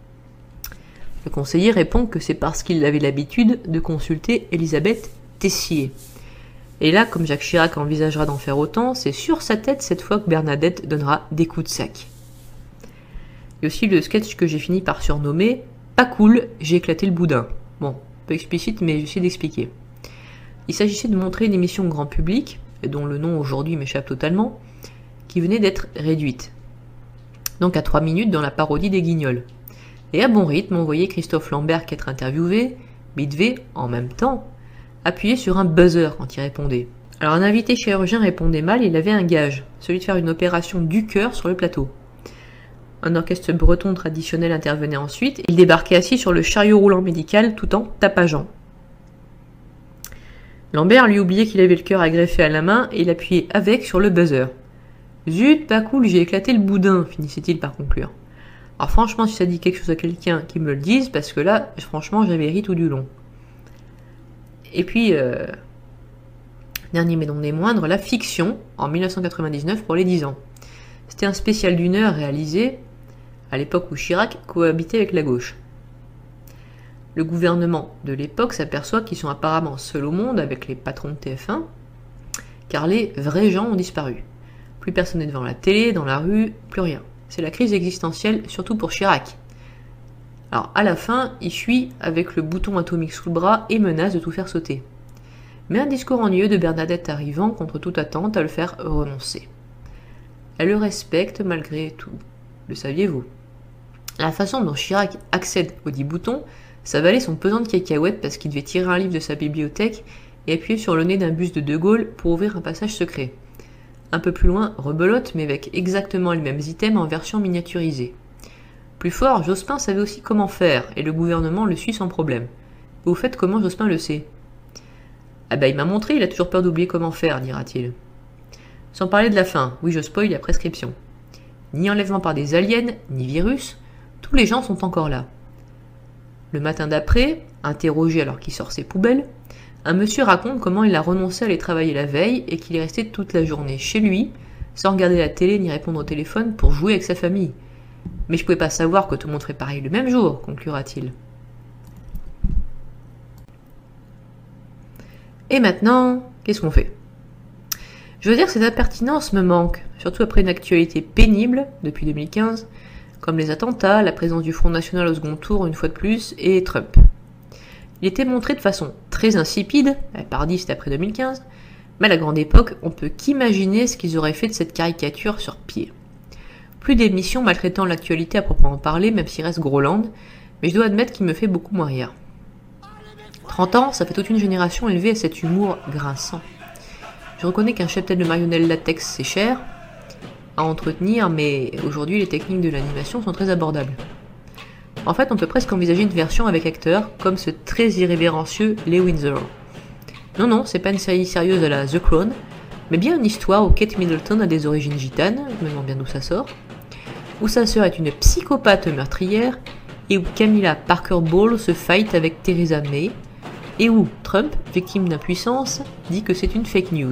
B: Le conseiller répond que c'est parce qu'il avait l'habitude de consulter Elisabeth Tessier. Et là, comme Jacques Chirac envisagera d'en faire autant, c'est sur sa tête cette fois que Bernadette donnera des coups de sac. Il y a aussi le sketch que j'ai fini par surnommer « Pas cool, j'ai éclaté le boudin ». Bon, peu explicite, mais j'essaie d'expliquer. Il s'agissait de montrer une émission grand public, dont le nom aujourd'hui m'échappe totalement, qui venait d'être réduite. Donc à 3 minutes dans la parodie des Guignols. Et à bon rythme, on voyait Christophe Lambert être interviewé, mais il devait, en même temps, appuyer sur un buzzer quand il répondait. Alors un invité chirurgien répondait mal, il avait un gage, celui de faire une opération du cœur sur le plateau. Un orchestre breton traditionnel intervenait ensuite, il débarquait assis sur le chariot roulant médical tout en tapageant. Lambert lui oubliait qu'il avait le cœur agrafé à la main et il appuyait avec sur le buzzer. Zut, pas cool, j'ai éclaté le boudin, finissait-il par conclure. Alors franchement, si ça dit quelque chose à quelqu'un, qu'il me le dise, parce que là, franchement, j'avais ri tout du long. Et puis, dernier mais non des moindres, la fiction, en 1999 pour les 10 ans. C'était un spécial d'1 heure réalisé à l'époque où Chirac cohabitait avec la gauche. Le gouvernement de l'époque s'aperçoit qu'ils sont apparemment seuls au monde avec les patrons de TF1, car les vrais gens ont disparu. Plus personne n'est devant la télé, dans la rue, plus rien. C'est la crise existentielle, surtout pour Chirac. Alors à la fin, il fuit avec le bouton atomique sous le bras et menace de tout faire sauter. Mais un discours ennuyeux de Bernadette arrivant, contre toute attente, à le faire renoncer. Elle le respecte malgré tout. Le saviez-vous? La façon dont Chirac accède aux 10 boutons, ça valait son pesant de cacahuètes parce qu'il devait tirer un livre de sa bibliothèque et appuyer sur le nez d'un buste de De Gaulle pour ouvrir un passage secret. Un peu plus loin, rebelote, mais avec exactement les mêmes items en version miniaturisée. Plus fort, Jospin savait aussi comment faire, et le gouvernement le suit sans problème. Au fait, comment Jospin le sait? Ah bah il m'a montré, il a toujours peur d'oublier comment faire, dira-t-il. Sans parler de la fin, oui je spoil la prescription. Ni enlèvement par des aliens, ni virus, tous les gens sont encore là. Le matin d'après, interrogé alors qu'il sort ses poubelles, un monsieur raconte comment il a renoncé à aller travailler la veille et qu'il est resté toute la journée chez lui, sans regarder la télé ni répondre au téléphone pour jouer avec sa famille. Mais je pouvais pas savoir que tout le monde ferait pareil le même jour, conclura-t-il. Et maintenant, qu'est-ce qu'on fait? Je veux dire que cette impertinence me manque, surtout après une actualité pénible depuis 2015, comme les attentats, la présence du Front National au second tour une fois de plus, et Trump. Il était montré de façon très insipide, pardi c'était après 2015, mais à la grande époque, on peut qu'imaginer ce qu'ils auraient fait de cette caricature sur pied. Plus d'émissions maltraitant l'actualité à proprement parler, même s'il reste Groland, mais je dois admettre qu'il me fait beaucoup moins rire. 30 ans, ça fait toute une génération élevée à cet humour grinçant. Je reconnais qu'un cheptel de marionnettes latex c'est cher à entretenir, mais aujourd'hui les techniques de l'animation sont très abordables. En fait, on peut presque envisager une version avec acteurs, comme ce très irrévérencieux Lee Windsor. Non, c'est pas une série sérieuse à la The Crown, mais bien une histoire où Kate Middleton a des origines gitanes, je me demande bien d'où ça sort, où sa sœur est une psychopathe meurtrière, et où Camilla Parker Bowles se fight avec Theresa May, et où Trump, victime d'impuissance, dit que c'est une fake news.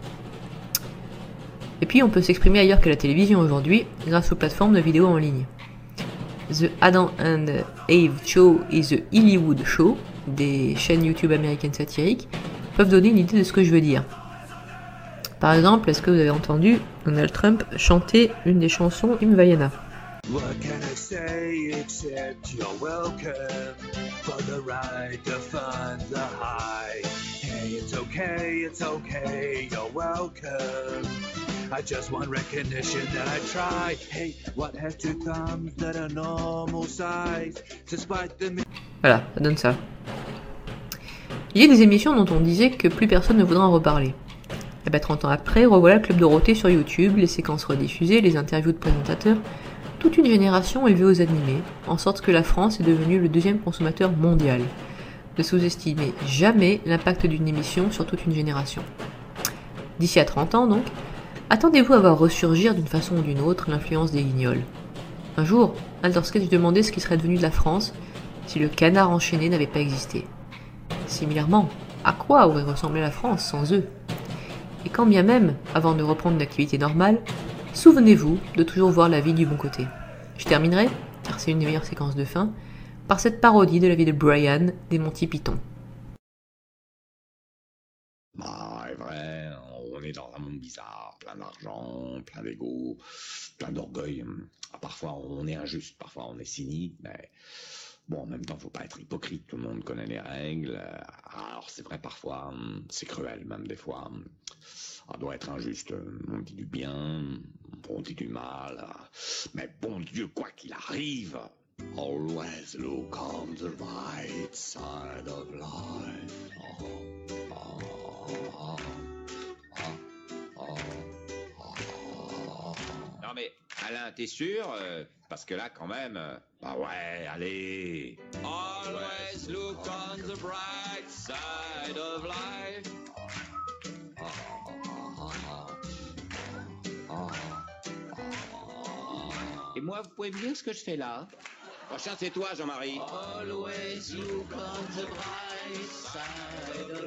B: Et puis on peut s'exprimer ailleurs que la télévision aujourd'hui, grâce aux plateformes de vidéos en ligne. The Adam and Eve Show et The Hollywood Show, des chaînes YouTube américaines satiriques, peuvent donner une idée de ce que je veux dire. Par exemple, est-ce que vous avez entendu Donald Trump chanter une des chansons d'Im Vaiana?
K: What can I say except you're welcome for the ride, the fun, the high. Hey, it's okay, you're welcome. I just want recognition that I try. Hey, what has 2 thumbs that are normal size? Despite the...
B: Voilà, ça donne ça. Il y a des émissions dont on disait que plus personne ne voudra en reparler. Et ben 30 ans après, revoilà le Club Dorothée sur YouTube, les séquences rediffusées, les interviews de présentateurs, toute une génération élevée aux animés, en sorte que la France est devenue le 2e consommateur mondial. Ne sous-estimez jamais l'impact d'une émission sur toute une génération. D'ici à 30 ans donc, attendez-vous à voir ressurgir d'une façon ou d'une autre l'influence des Guignols. Un jour, un de leurs sketchs demandait ce qui serait devenu de la France si le Canard enchaîné n'avait pas existé. Similairement, à quoi aurait ressemblé la France sans eux? Et quand bien même, avant de reprendre une activité normale, souvenez-vous de toujours voir la vie du bon côté. Je terminerai, car c'est une des meilleures séquences de fin, par cette parodie de la vie de Brian des Monty Python.
J: My
L: est vrai, on est dans un monde bizarre, plein d'argent, plein d'ego, plein d'orgueil. Parfois on est injuste, parfois on est cynique, mais bon, en même temps, faut pas être hypocrite, tout le monde connaît les règles. Alors c'est vrai, parfois, c'est cruel, même des fois. On doit être injuste, on dit du bien, on dit du mal, mais bon Dieu, quoi qu'il arrive, always look on the right side of life.
G: Non mais, Alain, t'es sûr parce que là, quand même...
L: Bah ouais, allez.
M: Always look on the bright side of life.
G: Et moi, vous pouvez me dire ce que je fais là?
L: Prochain, c'est toi, Jean-Marie.
M: Always look on the bright side of